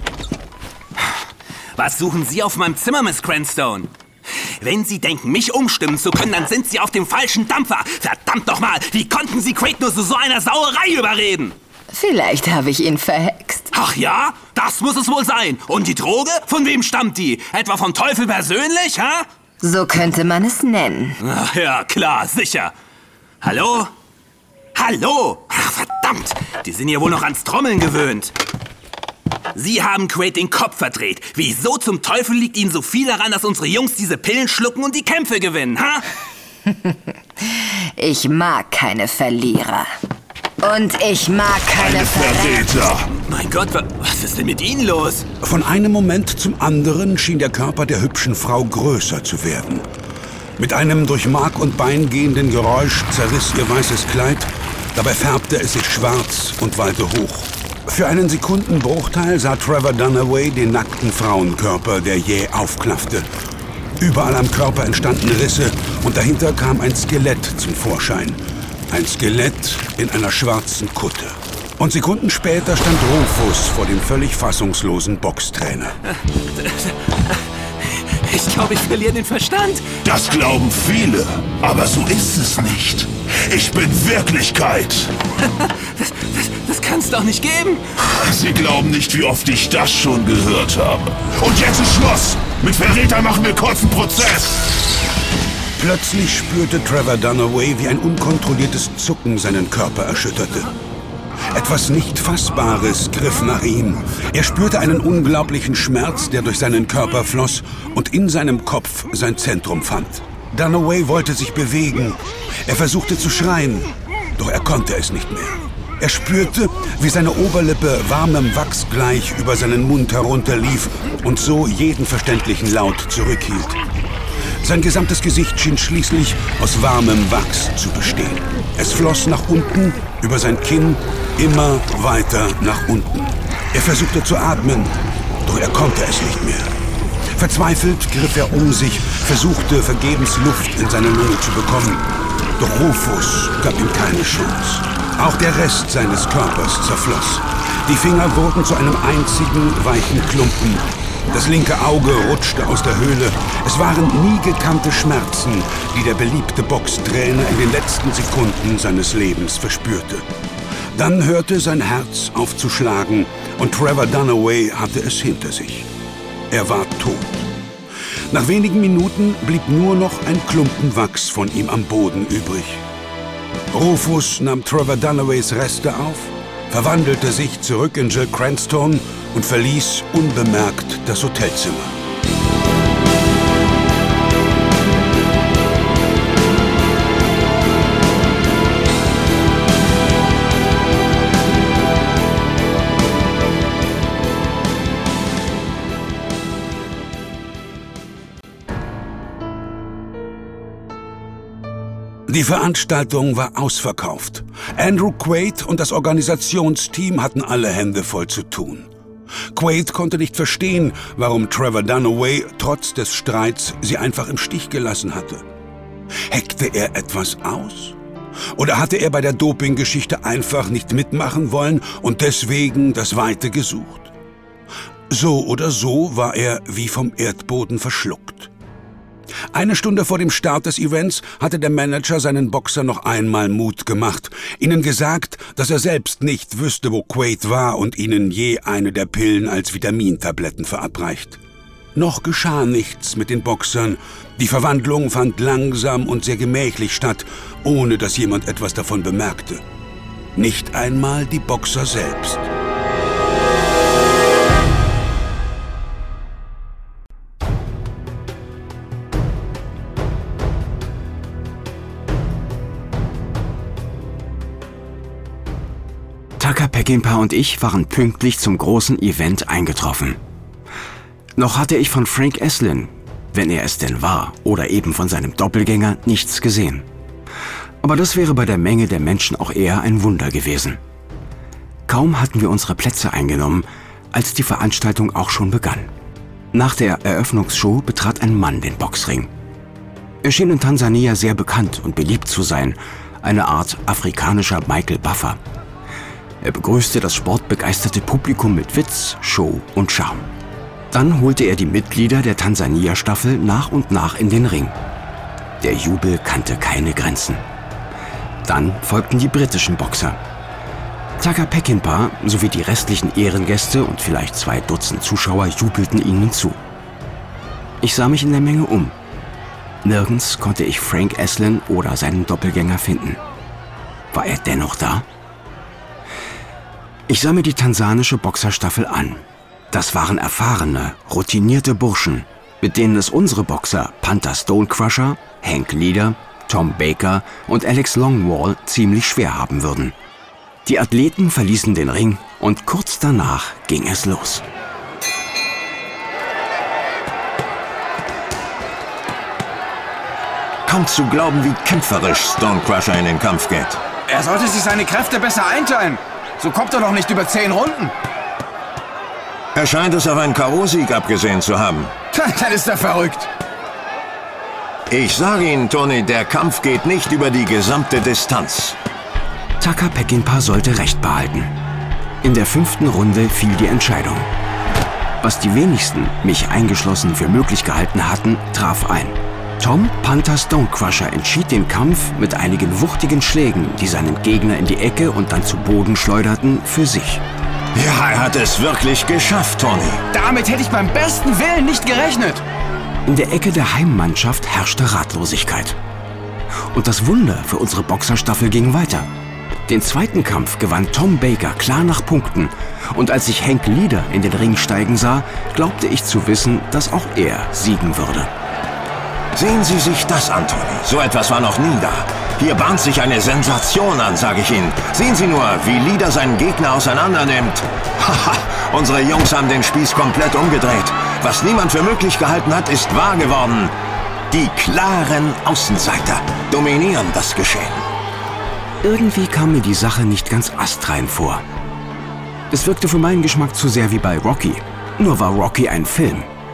M: Was suchen Sie auf meinem Zimmer, Miss Cranstone? Wenn Sie denken, mich umstimmen zu können, dann sind Sie auf dem falschen Dampfer. Verdammt nochmal, wie konnten Sie Quaid nur zu so einer Sauerei überreden?
E: Vielleicht habe ich ihn verhext.
M: Ach ja? Das muss es wohl sein. Und die Droge? Von wem stammt die? Etwa vom Teufel persönlich, ha?
E: So könnte man es nennen.
M: Ach ja, klar, sicher. Hallo? Hallo! Ach, verdammt! Die sind ja wohl noch ans Trommeln gewöhnt. Sie haben Quaid den Kopf verdreht. Wieso zum Teufel liegt Ihnen so viel daran, dass unsere Jungs diese Pillen schlucken und die Kämpfe gewinnen, ha?
E: Ich mag keine Verlierer. Und ich mag keine
F: Verräter.
M: Mein Gott, was ist denn mit Ihnen los?
G: Von einem Moment zum anderen schien der Körper der hübschen Frau größer zu werden. Mit einem durch Mark und Bein gehenden Geräusch zerriss ihr weißes Kleid, dabei färbte es sich schwarz und wallte hoch. Für einen Sekundenbruchteil sah Trevor Dunaway den nackten Frauenkörper, der jäh aufklaffte. Überall am Körper entstanden Risse und dahinter kam ein Skelett zum Vorschein. Ein Skelett in einer schwarzen Kutte. Und Sekunden später stand Rufus vor dem völlig fassungslosen Boxtrainer.
M: Ich glaube, ich verliere den Verstand.
F: Das glauben viele, aber so ist es nicht. Ich bin Wirklichkeit.
M: Das, das, das kann es doch nicht geben.
F: Sie glauben nicht, wie oft ich das schon gehört habe. Und jetzt ist Schluss. Mit Verrätern machen wir kurzen Prozess.
G: Plötzlich spürte Trevor Dunaway, wie ein unkontrolliertes Zucken seinen Körper erschütterte. Etwas nicht Fassbares griff nach ihm. Er spürte einen unglaublichen Schmerz, der durch seinen Körper floss und in seinem Kopf sein Zentrum fand. Dunaway wollte sich bewegen. Er versuchte zu schreien, doch er konnte es nicht mehr. Er spürte, wie seine Oberlippe warmem Wachs gleich über seinen Mund herunterlief und so jeden verständlichen Laut zurückhielt. Sein gesamtes Gesicht schien schließlich aus warmem Wachs zu bestehen. Es floss nach unten, über sein Kinn, immer weiter nach unten. Er versuchte zu atmen, doch er konnte es nicht mehr. Verzweifelt griff er um sich, versuchte vergebens Luft in seine Lunge zu bekommen. Doch Rufus gab ihm keine Chance. Auch der Rest seines Körpers zerfloss. Die Finger wurden zu einem einzigen weichen Klumpen. Das linke Auge rutschte aus der Höhle. Es waren nie gekannte Schmerzen, die der beliebte Boxtrainer in den letzten Sekunden seines Lebens verspürte. Dann hörte sein Herz auf zu schlagen und Trevor Dunaway hatte es hinter sich. Er war tot. Nach wenigen Minuten blieb nur noch ein Klumpen Wachs von ihm am Boden übrig. Rufus nahm Trevor Dunaways Reste auf, verwandelte sich zurück in Jill Cranstone und verließ unbemerkt das Hotelzimmer. Die Veranstaltung war ausverkauft. Andrew Quaid und das Organisationsteam hatten alle Hände voll zu tun. Quaid konnte nicht verstehen, warum Trevor Dunaway trotz des Streits sie einfach im Stich gelassen hatte. Heckte er etwas aus? Oder hatte er bei der Dopinggeschichte einfach nicht mitmachen wollen und deswegen das Weite gesucht? So oder so war er wie vom Erdboden verschluckt. Eine Stunde vor dem Start des Events hatte der Manager seinen Boxer noch einmal Mut gemacht, ihnen gesagt, dass er selbst nicht wüsste, wo Quaid war und ihnen je eine der Pillen als Vitamintabletten verabreicht. Noch geschah nichts mit den Boxern. Die Verwandlung fand langsam und sehr gemächlich statt, ohne dass jemand etwas davon bemerkte. Nicht einmal die Boxer selbst.
I: Tucker Peckinpah und ich waren pünktlich zum großen Event eingetroffen. Noch hatte ich von Frank Eslin, wenn er es denn war, oder eben von seinem Doppelgänger, nichts gesehen. Aber das wäre bei der Menge der Menschen auch eher ein Wunder gewesen. Kaum hatten wir unsere Plätze eingenommen, als die Veranstaltung auch schon begann. Nach der Eröffnungsshow betrat ein Mann den Boxring. Er schien in Tansania sehr bekannt und beliebt zu sein, eine Art afrikanischer Michael Buffer. Er begrüßte das sportbegeisterte Publikum mit Witz, Show und Charme. Dann holte er die Mitglieder der Tansania-Staffel nach und nach in den Ring. Der Jubel kannte keine Grenzen. Dann folgten die britischen Boxer. Tucker Peckinpah sowie die restlichen Ehrengäste und vielleicht zwei Dutzend Zuschauer jubelten ihnen zu. Ich sah mich in der Menge um. Nirgends konnte ich Frank Eslin oder seinen Doppelgänger finden. War er dennoch da? Ich sah mir die tansanische Boxerstaffel an. Das waren erfahrene, routinierte Burschen, mit denen es unsere Boxer Panther Stonecrusher, Hank Leader, Tom Baker und Alex Longwall ziemlich schwer haben würden. Die Athleten verließen den Ring und kurz danach ging es los.
K: Kaum zu glauben, wie kämpferisch Stonecrusher in den Kampf geht.
O: Er sollte sich seine Kräfte besser einteilen. So kommt er doch nicht über zehn Runden.
K: Er scheint es auf einen K O-Sieg abgesehen zu haben.
O: Dann ist er verrückt.
K: Ich sage Ihnen, Tony, der Kampf geht nicht über die gesamte Distanz.
I: Tucker Peckinpah sollte Recht behalten. In der fünften Runde fiel die Entscheidung. Was die wenigsten, mich eingeschlossen, für möglich gehalten hatten, traf ein. Tom Panther Stonecrusher entschied den Kampf mit einigen wuchtigen Schlägen, die seinen Gegner in die Ecke und dann zu Boden schleuderten, für sich.
K: Ja, er hat es wirklich geschafft, Tony.
O: Damit hätte ich beim besten Willen nicht gerechnet.
I: In der Ecke der Heimmannschaft herrschte Ratlosigkeit. Und das Wunder für unsere Boxerstaffel ging weiter. Den zweiten Kampf gewann Tom Baker klar nach Punkten. Und als ich Hank Leader in den Ring steigen sah, glaubte ich zu wissen, dass auch er siegen würde.
K: Sehen Sie sich das an, Tony. So etwas war noch nie da. Hier bahnt sich eine Sensation an, sage ich Ihnen. Sehen Sie nur, wie Leader seinen Gegner auseinandernimmt. Haha, unsere Jungs haben den Spieß komplett umgedreht. Was niemand für möglich gehalten hat, ist wahr geworden. Die klaren Außenseiter dominieren das Geschehen.
I: Irgendwie kam mir die Sache nicht ganz astrein vor. Es wirkte für meinen Geschmack zu sehr wie bei Rocky. Nur war Rocky ein Film.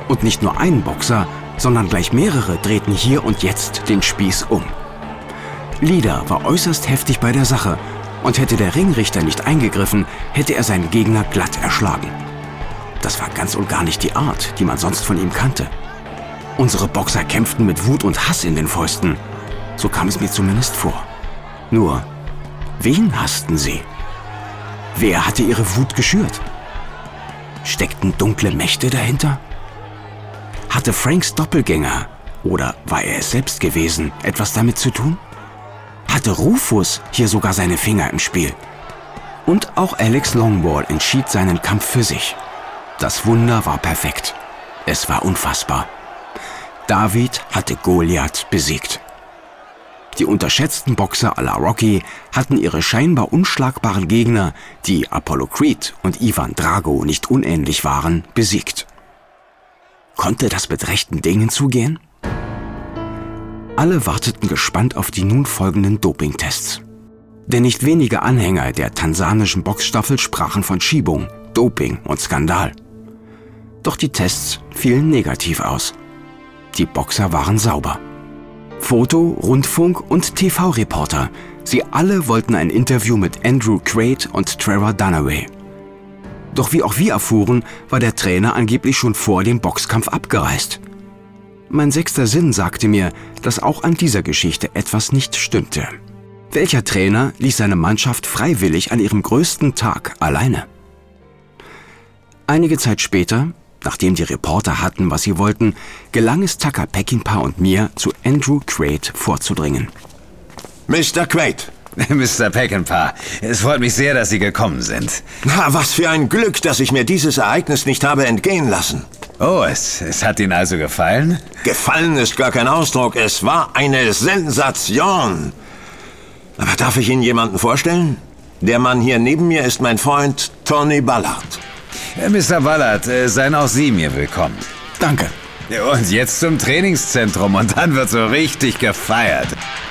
I: Und nicht nur ein Boxer, sondern gleich mehrere drehten hier und jetzt den Spieß um. Leader war äußerst heftig bei der Sache und hätte der Ringrichter nicht eingegriffen, hätte er seinen Gegner glatt erschlagen. Das war ganz und gar nicht die Art, die man sonst von ihm kannte. Unsere Boxer kämpften mit Wut und Hass in den Fäusten. So kam es mir zumindest vor. Nur, wen hassten sie? Wer hatte ihre Wut geschürt? Steckten dunkle Mächte dahinter? Hatte Franks Doppelgänger, oder war er es selbst gewesen, etwas damit zu tun? Hatte Rufus hier sogar seine Finger im Spiel? Und auch Alex Longwall entschied seinen Kampf für sich. Das Wunder war perfekt. Es war unfassbar. David hatte Goliath besiegt. Die unterschätzten Boxer à la Rocky hatten ihre scheinbar unschlagbaren Gegner, die Apollo Creed und Ivan Drago nicht unähnlich waren, besiegt. Konnte das mit rechten Dingen zugehen? Alle warteten gespannt auf die nun folgenden Dopingtests. Denn nicht wenige Anhänger der tansanischen Boxstaffel sprachen von Schiebung, Doping und Skandal. Doch die Tests fielen negativ aus. Die Boxer waren sauber. Foto-, Rundfunk- und T V-Reporter, sie alle wollten ein Interview mit Andrew Quaid und Trevor Dunaway. Doch wie auch wir erfuhren, war der Trainer angeblich schon vor dem Boxkampf abgereist. Mein sechster Sinn sagte mir, dass auch an dieser Geschichte etwas nicht stimmte. Welcher Trainer ließ seine Mannschaft freiwillig an ihrem größten Tag alleine? Einige Zeit später, nachdem die Reporter hatten, was sie wollten, gelang es Tucker Peckinpah und mir, zu Andrew Quaid vorzudringen.
K: Mister Quaid.
N: Mister Peckinpah, es freut mich sehr, dass Sie gekommen sind.
K: Na, was für ein Glück, dass ich mir dieses Ereignis nicht habe entgehen lassen.
N: Oh, es, es hat Ihnen also gefallen?
K: Gefallen ist gar kein Ausdruck, es war eine Sensation. Aber darf ich Ihnen jemanden vorstellen? Der Mann hier neben mir ist mein Freund Tony Ballard.
N: Mister Ballard, seien auch Sie mir willkommen.
I: Danke.
N: Und jetzt zum Trainingszentrum und dann wird so richtig gefeiert.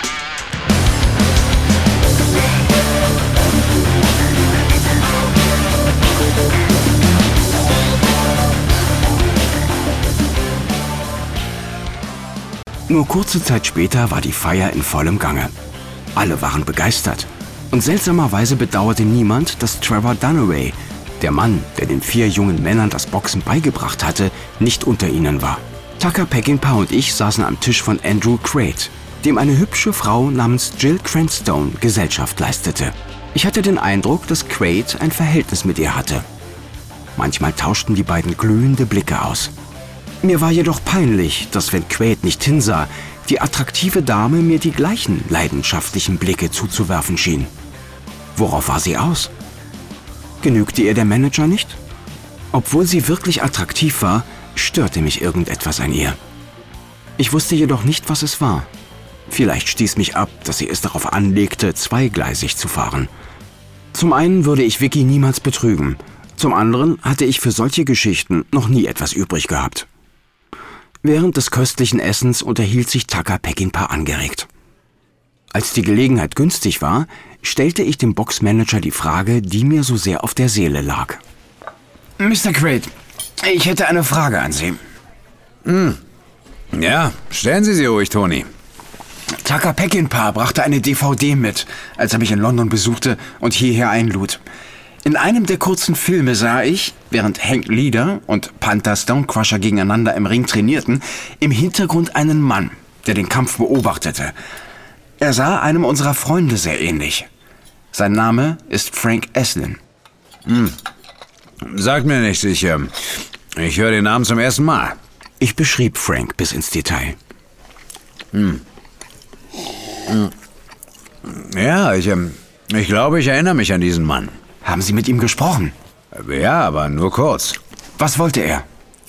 I: Nur kurze Zeit später war die Feier in vollem Gange. Alle waren begeistert. Und seltsamerweise bedauerte niemand, dass Trevor Dunaway, der Mann, der den vier jungen Männern das Boxen beigebracht hatte, nicht unter ihnen war. Tucker Peckinpah und ich saßen am Tisch von Andrew Quaid, dem eine hübsche Frau namens Jill Cranstone Gesellschaft leistete. Ich hatte den Eindruck, dass Quaid ein Verhältnis mit ihr hatte. Manchmal tauschten die beiden glühende Blicke aus. Mir war jedoch peinlich, dass, wenn Quaid nicht hinsah, die attraktive Dame mir die gleichen leidenschaftlichen Blicke zuzuwerfen schien. Worauf war sie aus? Genügte ihr der Manager nicht? Obwohl sie wirklich attraktiv war, störte mich irgendetwas an ihr. Ich wusste jedoch nicht, was es war. Vielleicht stieß mich ab, dass sie es darauf anlegte, zweigleisig zu fahren. Zum einen würde ich Vicky niemals betrügen, zum anderen hatte ich für solche Geschichten noch nie etwas übrig gehabt. Während des köstlichen Essens unterhielt sich Tucker Peckinpah angeregt. Als die Gelegenheit günstig war, stellte ich dem Boxmanager die Frage, die mir so sehr auf der Seele lag. Mister Quaid, ich hätte eine Frage an Sie.
N: Hm. Ja, stellen Sie sie ruhig, Tony.
I: Tucker Peckinpah brachte eine D V D mit, als er mich in London besuchte und hierher einlud. In einem der kurzen Filme sah ich, während Hank Leader und Panther Stonecrusher gegeneinander im Ring trainierten, im Hintergrund einen Mann, der den Kampf beobachtete. Er sah einem unserer Freunde sehr ähnlich. Sein Name ist Frank Eslin.
N: Hm. Sagt mir nichts, ich, äh, ich höre den Namen zum ersten Mal.
I: Ich beschrieb Frank bis ins Detail.
N: Hm. Hm. Ja, ich, ähm, ich glaube, ich erinnere mich an diesen Mann.
I: Haben Sie mit ihm gesprochen?
N: Ja, aber nur kurz.
I: Was wollte er?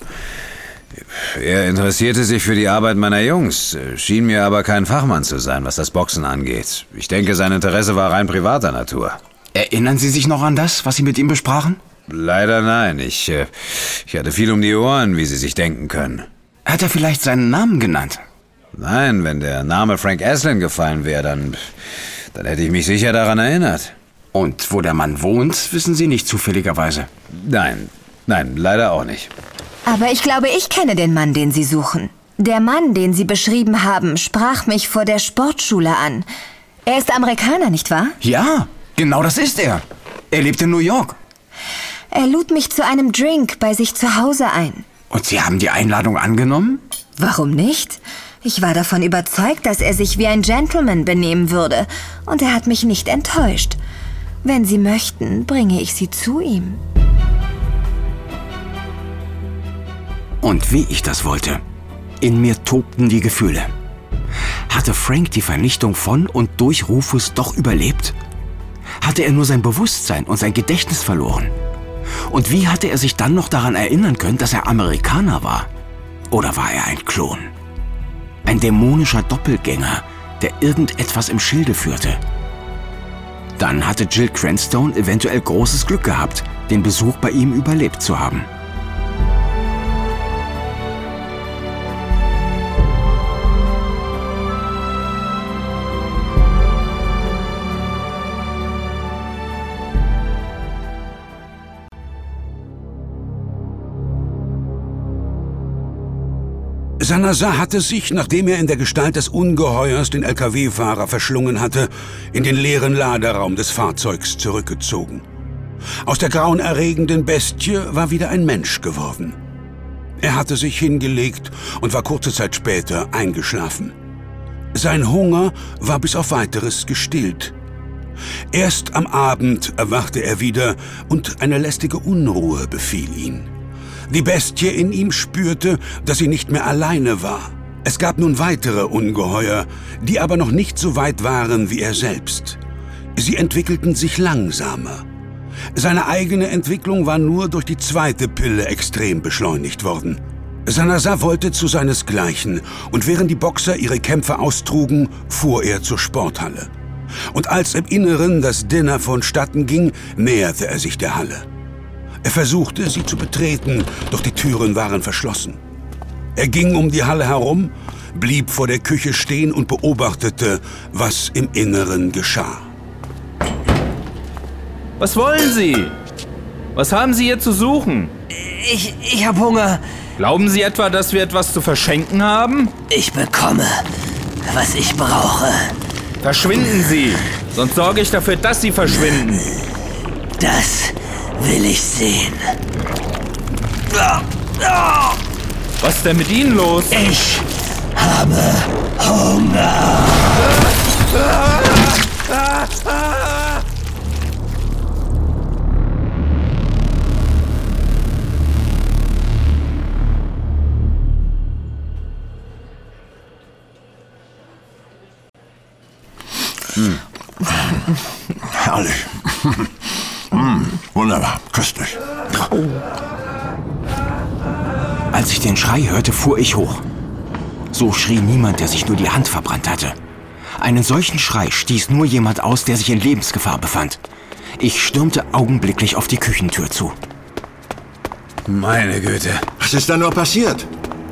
N: Er interessierte sich für die Arbeit meiner Jungs, schien mir aber kein Fachmann zu sein, was das Boxen angeht. Ich denke, sein Interesse war rein privater Natur.
I: Erinnern Sie sich noch an das, was Sie mit ihm besprachen?
N: Leider nein. Ich, äh, ich hatte viel um die Ohren, wie Sie sich denken können.
I: Hat er vielleicht seinen Namen genannt?
N: Nein, wenn der Name Frank Eslin gefallen wäre, dann, dann hätte ich mich sicher daran erinnert.
I: Und wo der Mann wohnt, wissen Sie nicht zufälligerweise?
N: Nein, nein, leider auch nicht.
E: Aber ich glaube, ich kenne den Mann, den Sie suchen. Der Mann, den Sie beschrieben haben, sprach mich vor der Sportschule an. Er ist Amerikaner, nicht wahr?
I: Ja, genau das ist er. Er lebt in New York.
E: Er lud mich zu einem Drink bei sich zu Hause ein.
I: Und Sie haben die Einladung angenommen?
E: Warum nicht? Ich war davon überzeugt, dass er sich wie ein Gentleman benehmen würde. Und er hat mich nicht enttäuscht. Wenn Sie möchten, bringe ich Sie zu ihm.
I: Und wie ich das wollte. In mir tobten die Gefühle. Hatte Frank die Vernichtung von und durch Rufus doch überlebt? Hatte er nur sein Bewusstsein und sein Gedächtnis verloren? Und wie hatte er sich dann noch daran erinnern können, dass er Amerikaner war? Oder war er ein Klon? Ein dämonischer Doppelgänger, der irgendetwas im Schilde führte? Dann hatte Jill Cranstone eventuell großes Glück gehabt, den Besuch bei ihm überlebt zu haben.
G: Sanasa hatte sich, nachdem er in der Gestalt des Ungeheuers den L K W-Fahrer verschlungen hatte, in den leeren Laderaum des Fahrzeugs zurückgezogen. Aus der grauenerregenden Bestie war wieder ein Mensch geworden. Er hatte sich hingelegt und war kurze Zeit später eingeschlafen. Sein Hunger war bis auf Weiteres gestillt. Erst am Abend erwachte er wieder und eine lästige Unruhe befiel ihn. Die Bestie in ihm spürte, dass sie nicht mehr alleine war. Es gab nun weitere Ungeheuer, die aber noch nicht so weit waren wie er selbst. Sie entwickelten sich langsamer. Seine eigene Entwicklung war nur durch die zweite Pille extrem beschleunigt worden. Sanasa wollte zu seinesgleichen, und während die Boxer ihre Kämpfe austrugen, fuhr er zur Sporthalle. Und als im Inneren das Dinner vonstatten ging, näherte er sich der Halle. Er versuchte, sie zu betreten, doch die Türen waren verschlossen. Er ging um die Halle herum, blieb vor der Küche stehen und beobachtete, was im Inneren geschah.
P: Was wollen Sie? Was haben Sie hier zu suchen?
C: Ich, ich hab Hunger.
P: Glauben Sie etwa, dass wir etwas zu verschenken haben?
C: Ich bekomme, was ich brauche.
P: Verschwinden Sie, sonst sorge ich dafür, dass Sie verschwinden.
C: Das will ich sehen.
P: Was ist denn mit Ihnen los?
C: Ich habe Hunger.
K: Hm. Herrlich. Hm, wunderbar, köstlich.
I: Als ich den Schrei hörte, fuhr ich hoch. So schrie niemand, der sich nur die Hand verbrannt hatte. Einen solchen Schrei stieß nur jemand aus, der sich in Lebensgefahr befand. Ich stürmte augenblicklich auf die Küchentür zu.
K: Meine Güte. Was ist da nur passiert?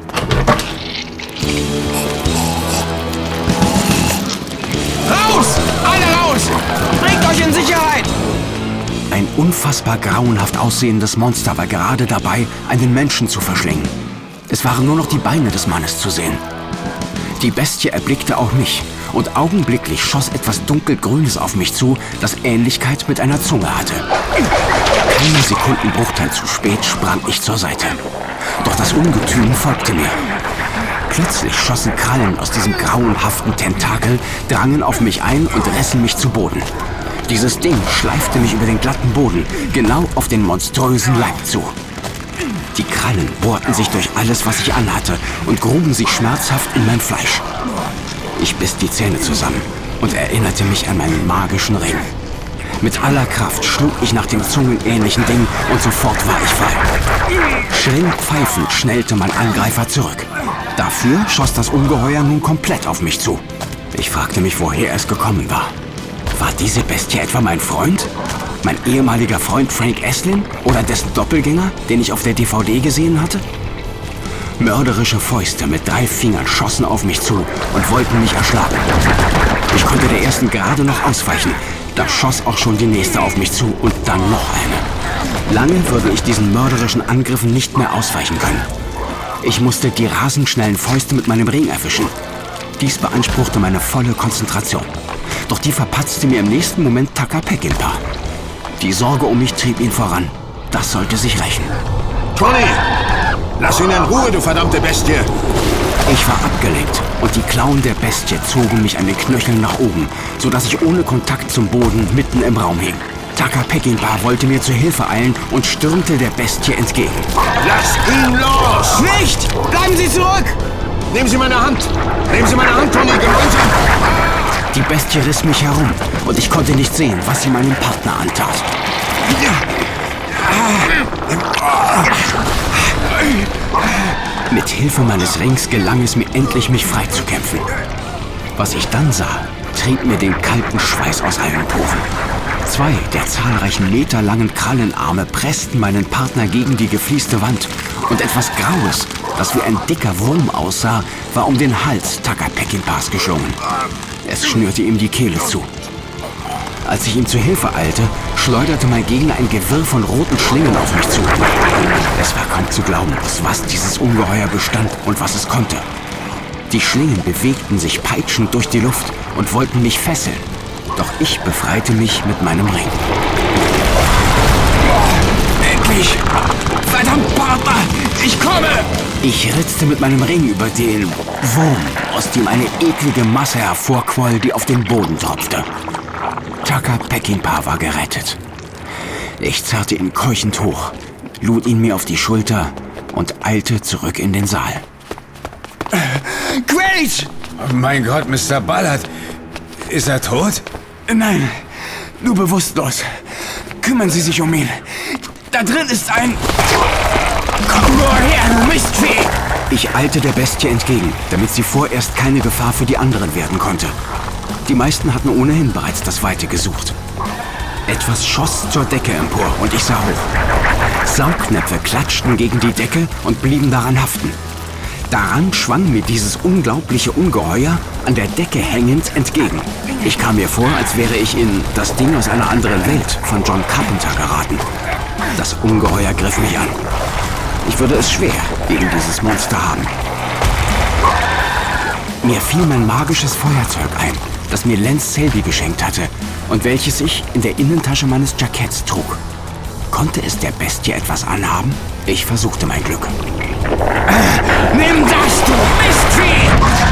C: Raus! Alle raus! Bringt euch in Sicherheit!
I: Ein unfassbar grauenhaft aussehendes Monster war gerade dabei, einen Menschen zu verschlingen. Es waren nur noch die Beine des Mannes zu sehen. Die Bestie erblickte auch mich und augenblicklich schoss etwas dunkelgrünes auf mich zu, das Ähnlichkeit mit einer Zunge hatte. Keinen Sekundenbruchteil zu spät sprang ich zur Seite. Doch das Ungetüm folgte mir. Plötzlich schossen Krallen aus diesem grauenhaften Tentakel, drangen auf mich ein und rissen mich zu Boden. Dieses Ding schleifte mich über den glatten Boden, genau auf den monströsen Leib zu. Die Krallen bohrten sich durch alles, was ich anhatte, und gruben sich schmerzhaft in mein Fleisch. Ich biss die Zähne zusammen und erinnerte mich an meinen magischen Ring. Mit aller Kraft schlug ich nach dem zungenähnlichen Ding und sofort war ich frei. Schrill pfeifend schnellte mein Angreifer zurück. Dafür schoss das Ungeheuer nun komplett auf mich zu. Ich fragte mich, woher es gekommen war. War diese Bestie etwa mein Freund? Mein ehemaliger Freund Frank Esslin? Oder dessen Doppelgänger, den ich auf der D V D gesehen hatte? Mörderische Fäuste mit drei Fingern schossen auf mich zu und wollten mich erschlagen. Ich konnte der ersten gerade noch ausweichen. Da schoss auch schon die nächste auf mich zu und dann noch eine. Lange würde ich diesen mörderischen Angriffen nicht mehr ausweichen können. Ich musste die rasend schnellen Fäuste mit meinem Ring erwischen. Dies beanspruchte meine volle Konzentration. Doch die verpatzte mir im nächsten Moment Tucker Peckinpah. Die Sorge um mich trieb ihn voran. Das sollte sich rächen.
K: Tony! Lass ihn in Ruhe, du verdammte Bestie!
I: Ich war abgelenkt und die Klauen der Bestie zogen mich an den Knöcheln nach oben, sodass ich ohne Kontakt zum Boden mitten im Raum hing. Tucker Peckinpah wollte mir zu Hilfe eilen und stürmte der Bestie entgegen.
K: Lass ihn los!
C: Nicht! Bleiben Sie zurück!
K: Nehmen Sie meine Hand! Nehmen Sie meine Hand, Tony, gemeinsam!
I: Die Bestie riss mich herum und ich konnte nicht sehen, was sie meinem Partner antat. Mit Hilfe meines Rings gelang es mir endlich, mich freizukämpfen. Was ich dann sah, trieb mir den kalten Schweiß aus allen Poren. Zwei der zahlreichen meterlangen Krallenarme pressten meinen Partner gegen die geflieste Wand und etwas Graues, das wie ein dicker Wurm aussah, war um den Hals Tucker Peckinpahs geschlungen. Es schnürte ihm die Kehle zu. Als ich ihm zu Hilfe eilte, schleuderte mein Gegner ein Gewirr von roten Schlingen auf mich zu. Es war kaum zu glauben, aus was dieses Ungeheuer bestand und was es konnte. Die Schlingen bewegten sich peitschend durch die Luft und wollten mich fesseln. Doch ich befreite mich mit meinem Ring.
O: Endlich! Verdammt, Partner! Ich komme!
I: Ich ritzte mit meinem Ring über den Wurm, aus dem eine eklige Masse hervorquoll, die auf den Boden tropfte. Tucker Peckinpah war gerettet. Ich zerrte ihn keuchend hoch, lud ihn mir auf die Schulter und eilte zurück in den Saal.
O: Quaid! Oh mein Gott, Mister Ballard. Ist er tot?
L: Nein, nur bewusstlos. Kümmern Sie sich um ihn. Da drin ist ein... Komm nur her, du Mistvieh!
I: Ich eilte der Bestie entgegen, damit sie vorerst keine Gefahr für die anderen werden konnte. Die meisten hatten ohnehin bereits das Weite gesucht. Etwas schoss zur Decke empor und ich sah hoch. Saugnäpfe klatschten gegen die Decke und blieben daran haften. Daran schwang mir dieses unglaubliche Ungeheuer an der Decke hängend entgegen. Ich kam mir vor, als wäre ich in Das Ding aus einer anderen Welt von John Carpenter geraten. Das Ungeheuer griff mich an. Ich würde es schwer gegen dieses Monster haben. Mir fiel mein magisches Feuerzeug ein, das mir Lance Selby geschenkt hatte und welches ich in der Innentasche meines Jacketts trug. Konnte es der Bestie etwas anhaben? Ich versuchte mein Glück.
O: Nimm das, du Mistvieh!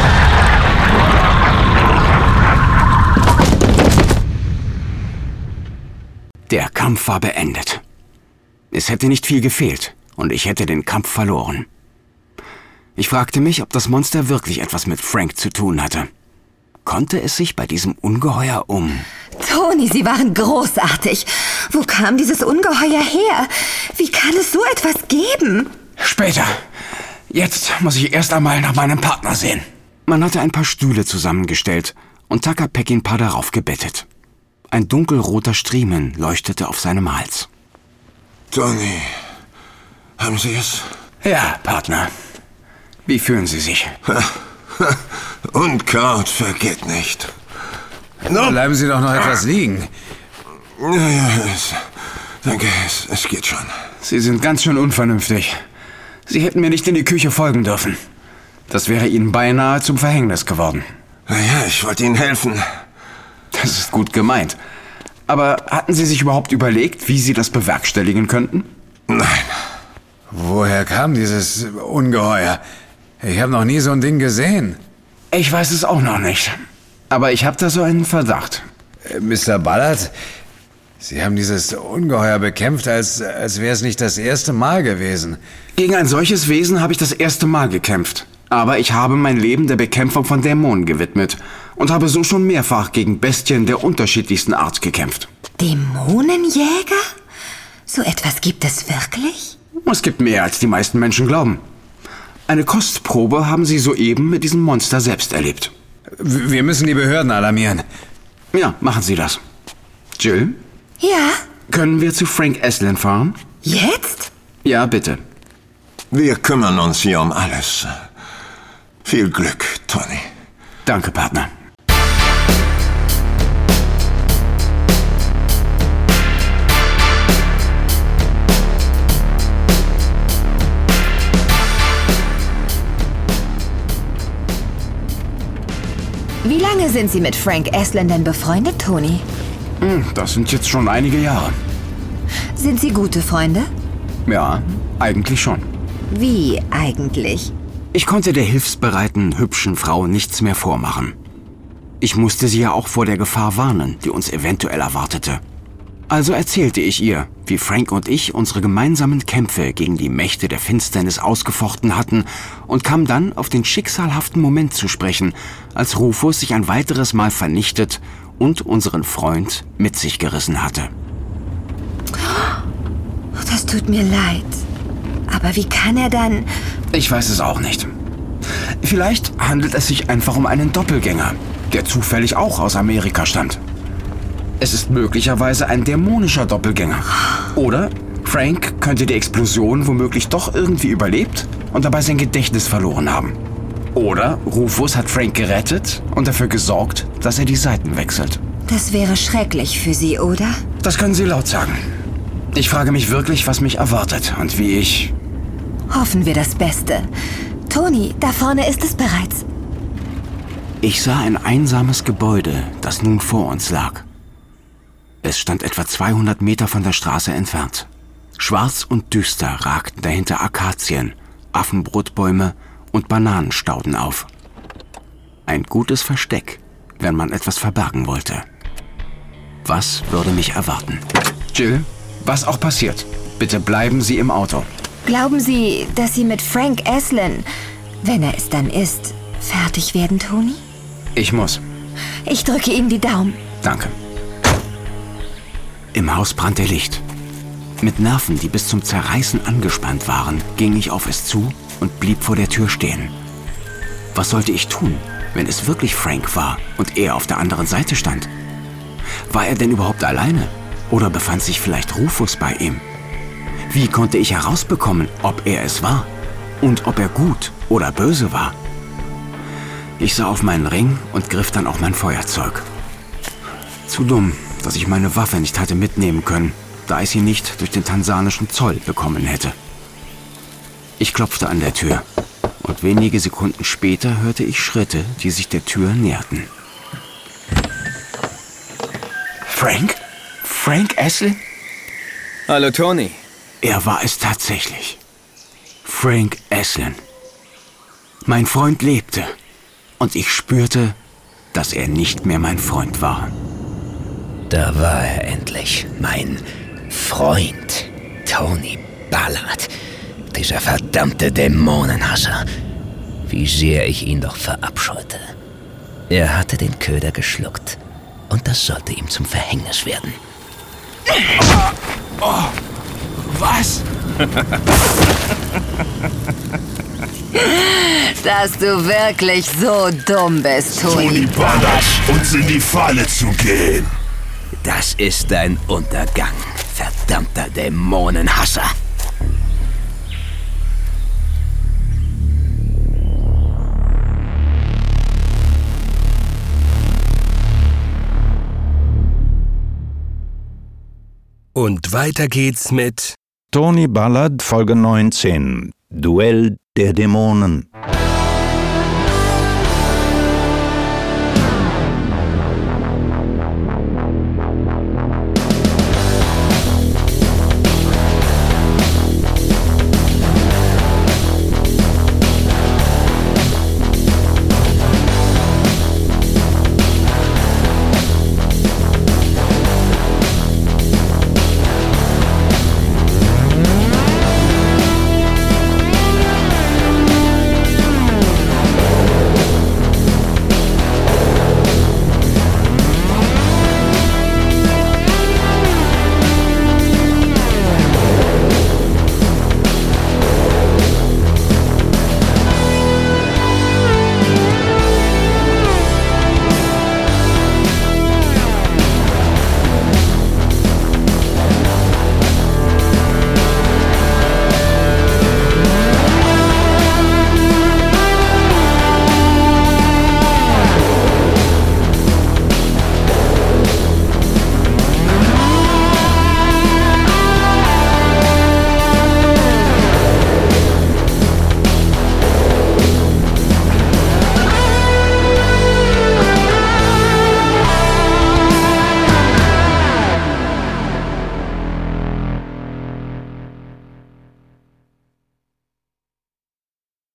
I: Der Kampf war beendet. Es hätte nicht viel gefehlt und ich hätte den Kampf verloren. Ich fragte mich, ob das Monster wirklich etwas mit Frank zu tun hatte. Konnte es sich bei diesem Ungeheuer um...
E: Tony, Sie waren großartig. Wo kam dieses Ungeheuer her? Wie kann es so etwas geben?
L: Später. Jetzt muss ich erst einmal nach meinem Partner sehen.
I: Man hatte ein paar Stühle zusammengestellt und Tucker Peckinpah darauf gebettet. Ein dunkelroter Striemen leuchtete auf seinem Hals.
K: Tony, haben Sie es?
L: Ja, Partner. Wie fühlen Sie sich?
K: Unkraut vergeht nicht.
N: No. Bleiben Sie doch noch etwas liegen.
K: Ja, ja, es, danke, es, es geht schon.
L: Sie sind ganz schön unvernünftig. Sie hätten mir nicht in die Küche folgen dürfen. Das wäre Ihnen beinahe zum Verhängnis geworden.
K: Naja, ich wollte Ihnen helfen.
L: Das ist gut gemeint. Aber hatten Sie sich überhaupt überlegt, wie Sie das bewerkstelligen könnten?
K: Nein.
N: Woher kam dieses Ungeheuer? Ich habe noch nie so ein Ding gesehen.
L: Ich weiß es auch noch nicht. Aber ich habe da so einen Verdacht.
N: Äh, Mister Ballard, Sie haben dieses Ungeheuer bekämpft, als, als wäre es nicht das erste Mal gewesen.
L: Gegen ein solches Wesen habe ich das erste Mal gekämpft. Aber ich habe mein Leben der Bekämpfung von Dämonen gewidmet und habe so schon mehrfach gegen Bestien der unterschiedlichsten Art gekämpft.
E: Dämonenjäger? So etwas gibt es wirklich?
L: Es gibt mehr, als die meisten Menschen glauben. Eine Kostprobe haben Sie soeben mit diesem Monster selbst erlebt.
N: Wir müssen die Behörden alarmieren.
L: Ja, machen Sie das. Jill?
E: Ja?
L: Können wir zu Frank Eslin fahren?
E: Jetzt?
L: Ja, bitte.
K: Wir kümmern uns hier um alles. Viel Glück, Tony.
L: Danke, Partner.
E: lange sind Sie mit Frank Aslan denn befreundet, Tony?
L: Das sind jetzt schon einige Jahre.
E: Sind Sie gute Freunde?
L: Ja, eigentlich schon.
E: Wie eigentlich?
I: Ich konnte der hilfsbereiten, hübschen Frau nichts mehr vormachen. Ich musste sie ja auch vor der Gefahr warnen, die uns eventuell erwartete. Also erzählte ich ihr, wie Frank und ich unsere gemeinsamen Kämpfe gegen die Mächte der Finsternis ausgefochten hatten und kam dann auf den schicksalhaften Moment zu sprechen, als Rufus sich ein weiteres Mal vernichtet und unseren Freund mit sich gerissen hatte.
E: Das tut mir leid. Aber wie kann er dann...
L: Ich weiß es auch nicht. Vielleicht handelt es sich einfach um einen Doppelgänger, der zufällig auch aus Amerika stammt. Es ist möglicherweise ein dämonischer Doppelgänger. Oder Frank könnte die Explosion womöglich doch irgendwie überlebt und dabei sein Gedächtnis verloren haben. Oder Rufus hat Frank gerettet und dafür gesorgt, dass er die Seiten wechselt.
E: Das wäre schrecklich für Sie, oder?
L: Das können Sie laut sagen. Ich frage mich wirklich, was mich erwartet und wie ich...
E: Hoffen wir das Beste. Tony, da vorne ist es bereits.
I: Ich sah ein einsames Gebäude, das nun vor uns lag. Es stand etwa zweihundert Meter von der Straße entfernt. Schwarz und düster ragten dahinter Akazien, Affenbrotbäume und Bananenstauden auf. Ein gutes Versteck, wenn man etwas verbergen wollte. Was würde mich erwarten?
L: Jill, was auch passiert, bitte bleiben Sie im Auto.
E: Glauben Sie, dass Sie mit Frank Aslan, wenn er es dann ist, fertig werden, Tony?
L: Ich muss.
E: Ich drücke Ihnen die Daumen.
L: Danke.
I: Im Haus brannte Licht. Mit Nerven, die bis zum Zerreißen angespannt waren, ging ich auf es zu und blieb vor der Tür stehen. Was sollte ich tun, wenn es wirklich Frank war und er auf der anderen Seite stand? War er denn überhaupt alleine? Oder befand sich vielleicht Rufus bei ihm? Wie konnte ich herausbekommen, ob er es war? Und ob er gut oder böse war? Ich sah auf meinen Ring und griff dann auch mein Feuerzeug. Zu dumm, dass ich meine Waffe nicht hatte mitnehmen können, da ich sie nicht durch den tansanischen Zoll bekommen hätte. Ich klopfte an der Tür und wenige Sekunden später hörte ich Schritte, die sich der Tür näherten.
L: Frank? Frank Aslan?
C: Hallo, Tony.
I: Er war es tatsächlich. Frank Aslan. Mein Freund lebte und ich spürte, dass er nicht mehr mein Freund war.
D: Da war er endlich, mein Freund, Tony Ballard, dieser verdammte Dämonenhasser. Wie sehr ich ihn doch verabscheute. Er hatte den Köder geschluckt und das sollte ihm zum Verhängnis werden.
L: Oh, oh, was?
E: Dass du wirklich so dumm bist, Tony.
F: Tony Ballard, uns in die Falle zu gehen.
D: Das ist dein Untergang, verdammter Dämonenhasser.
Q: Und weiter geht's mit
R: Tony Ballard, Folge neunzehn. Duell der Dämonen.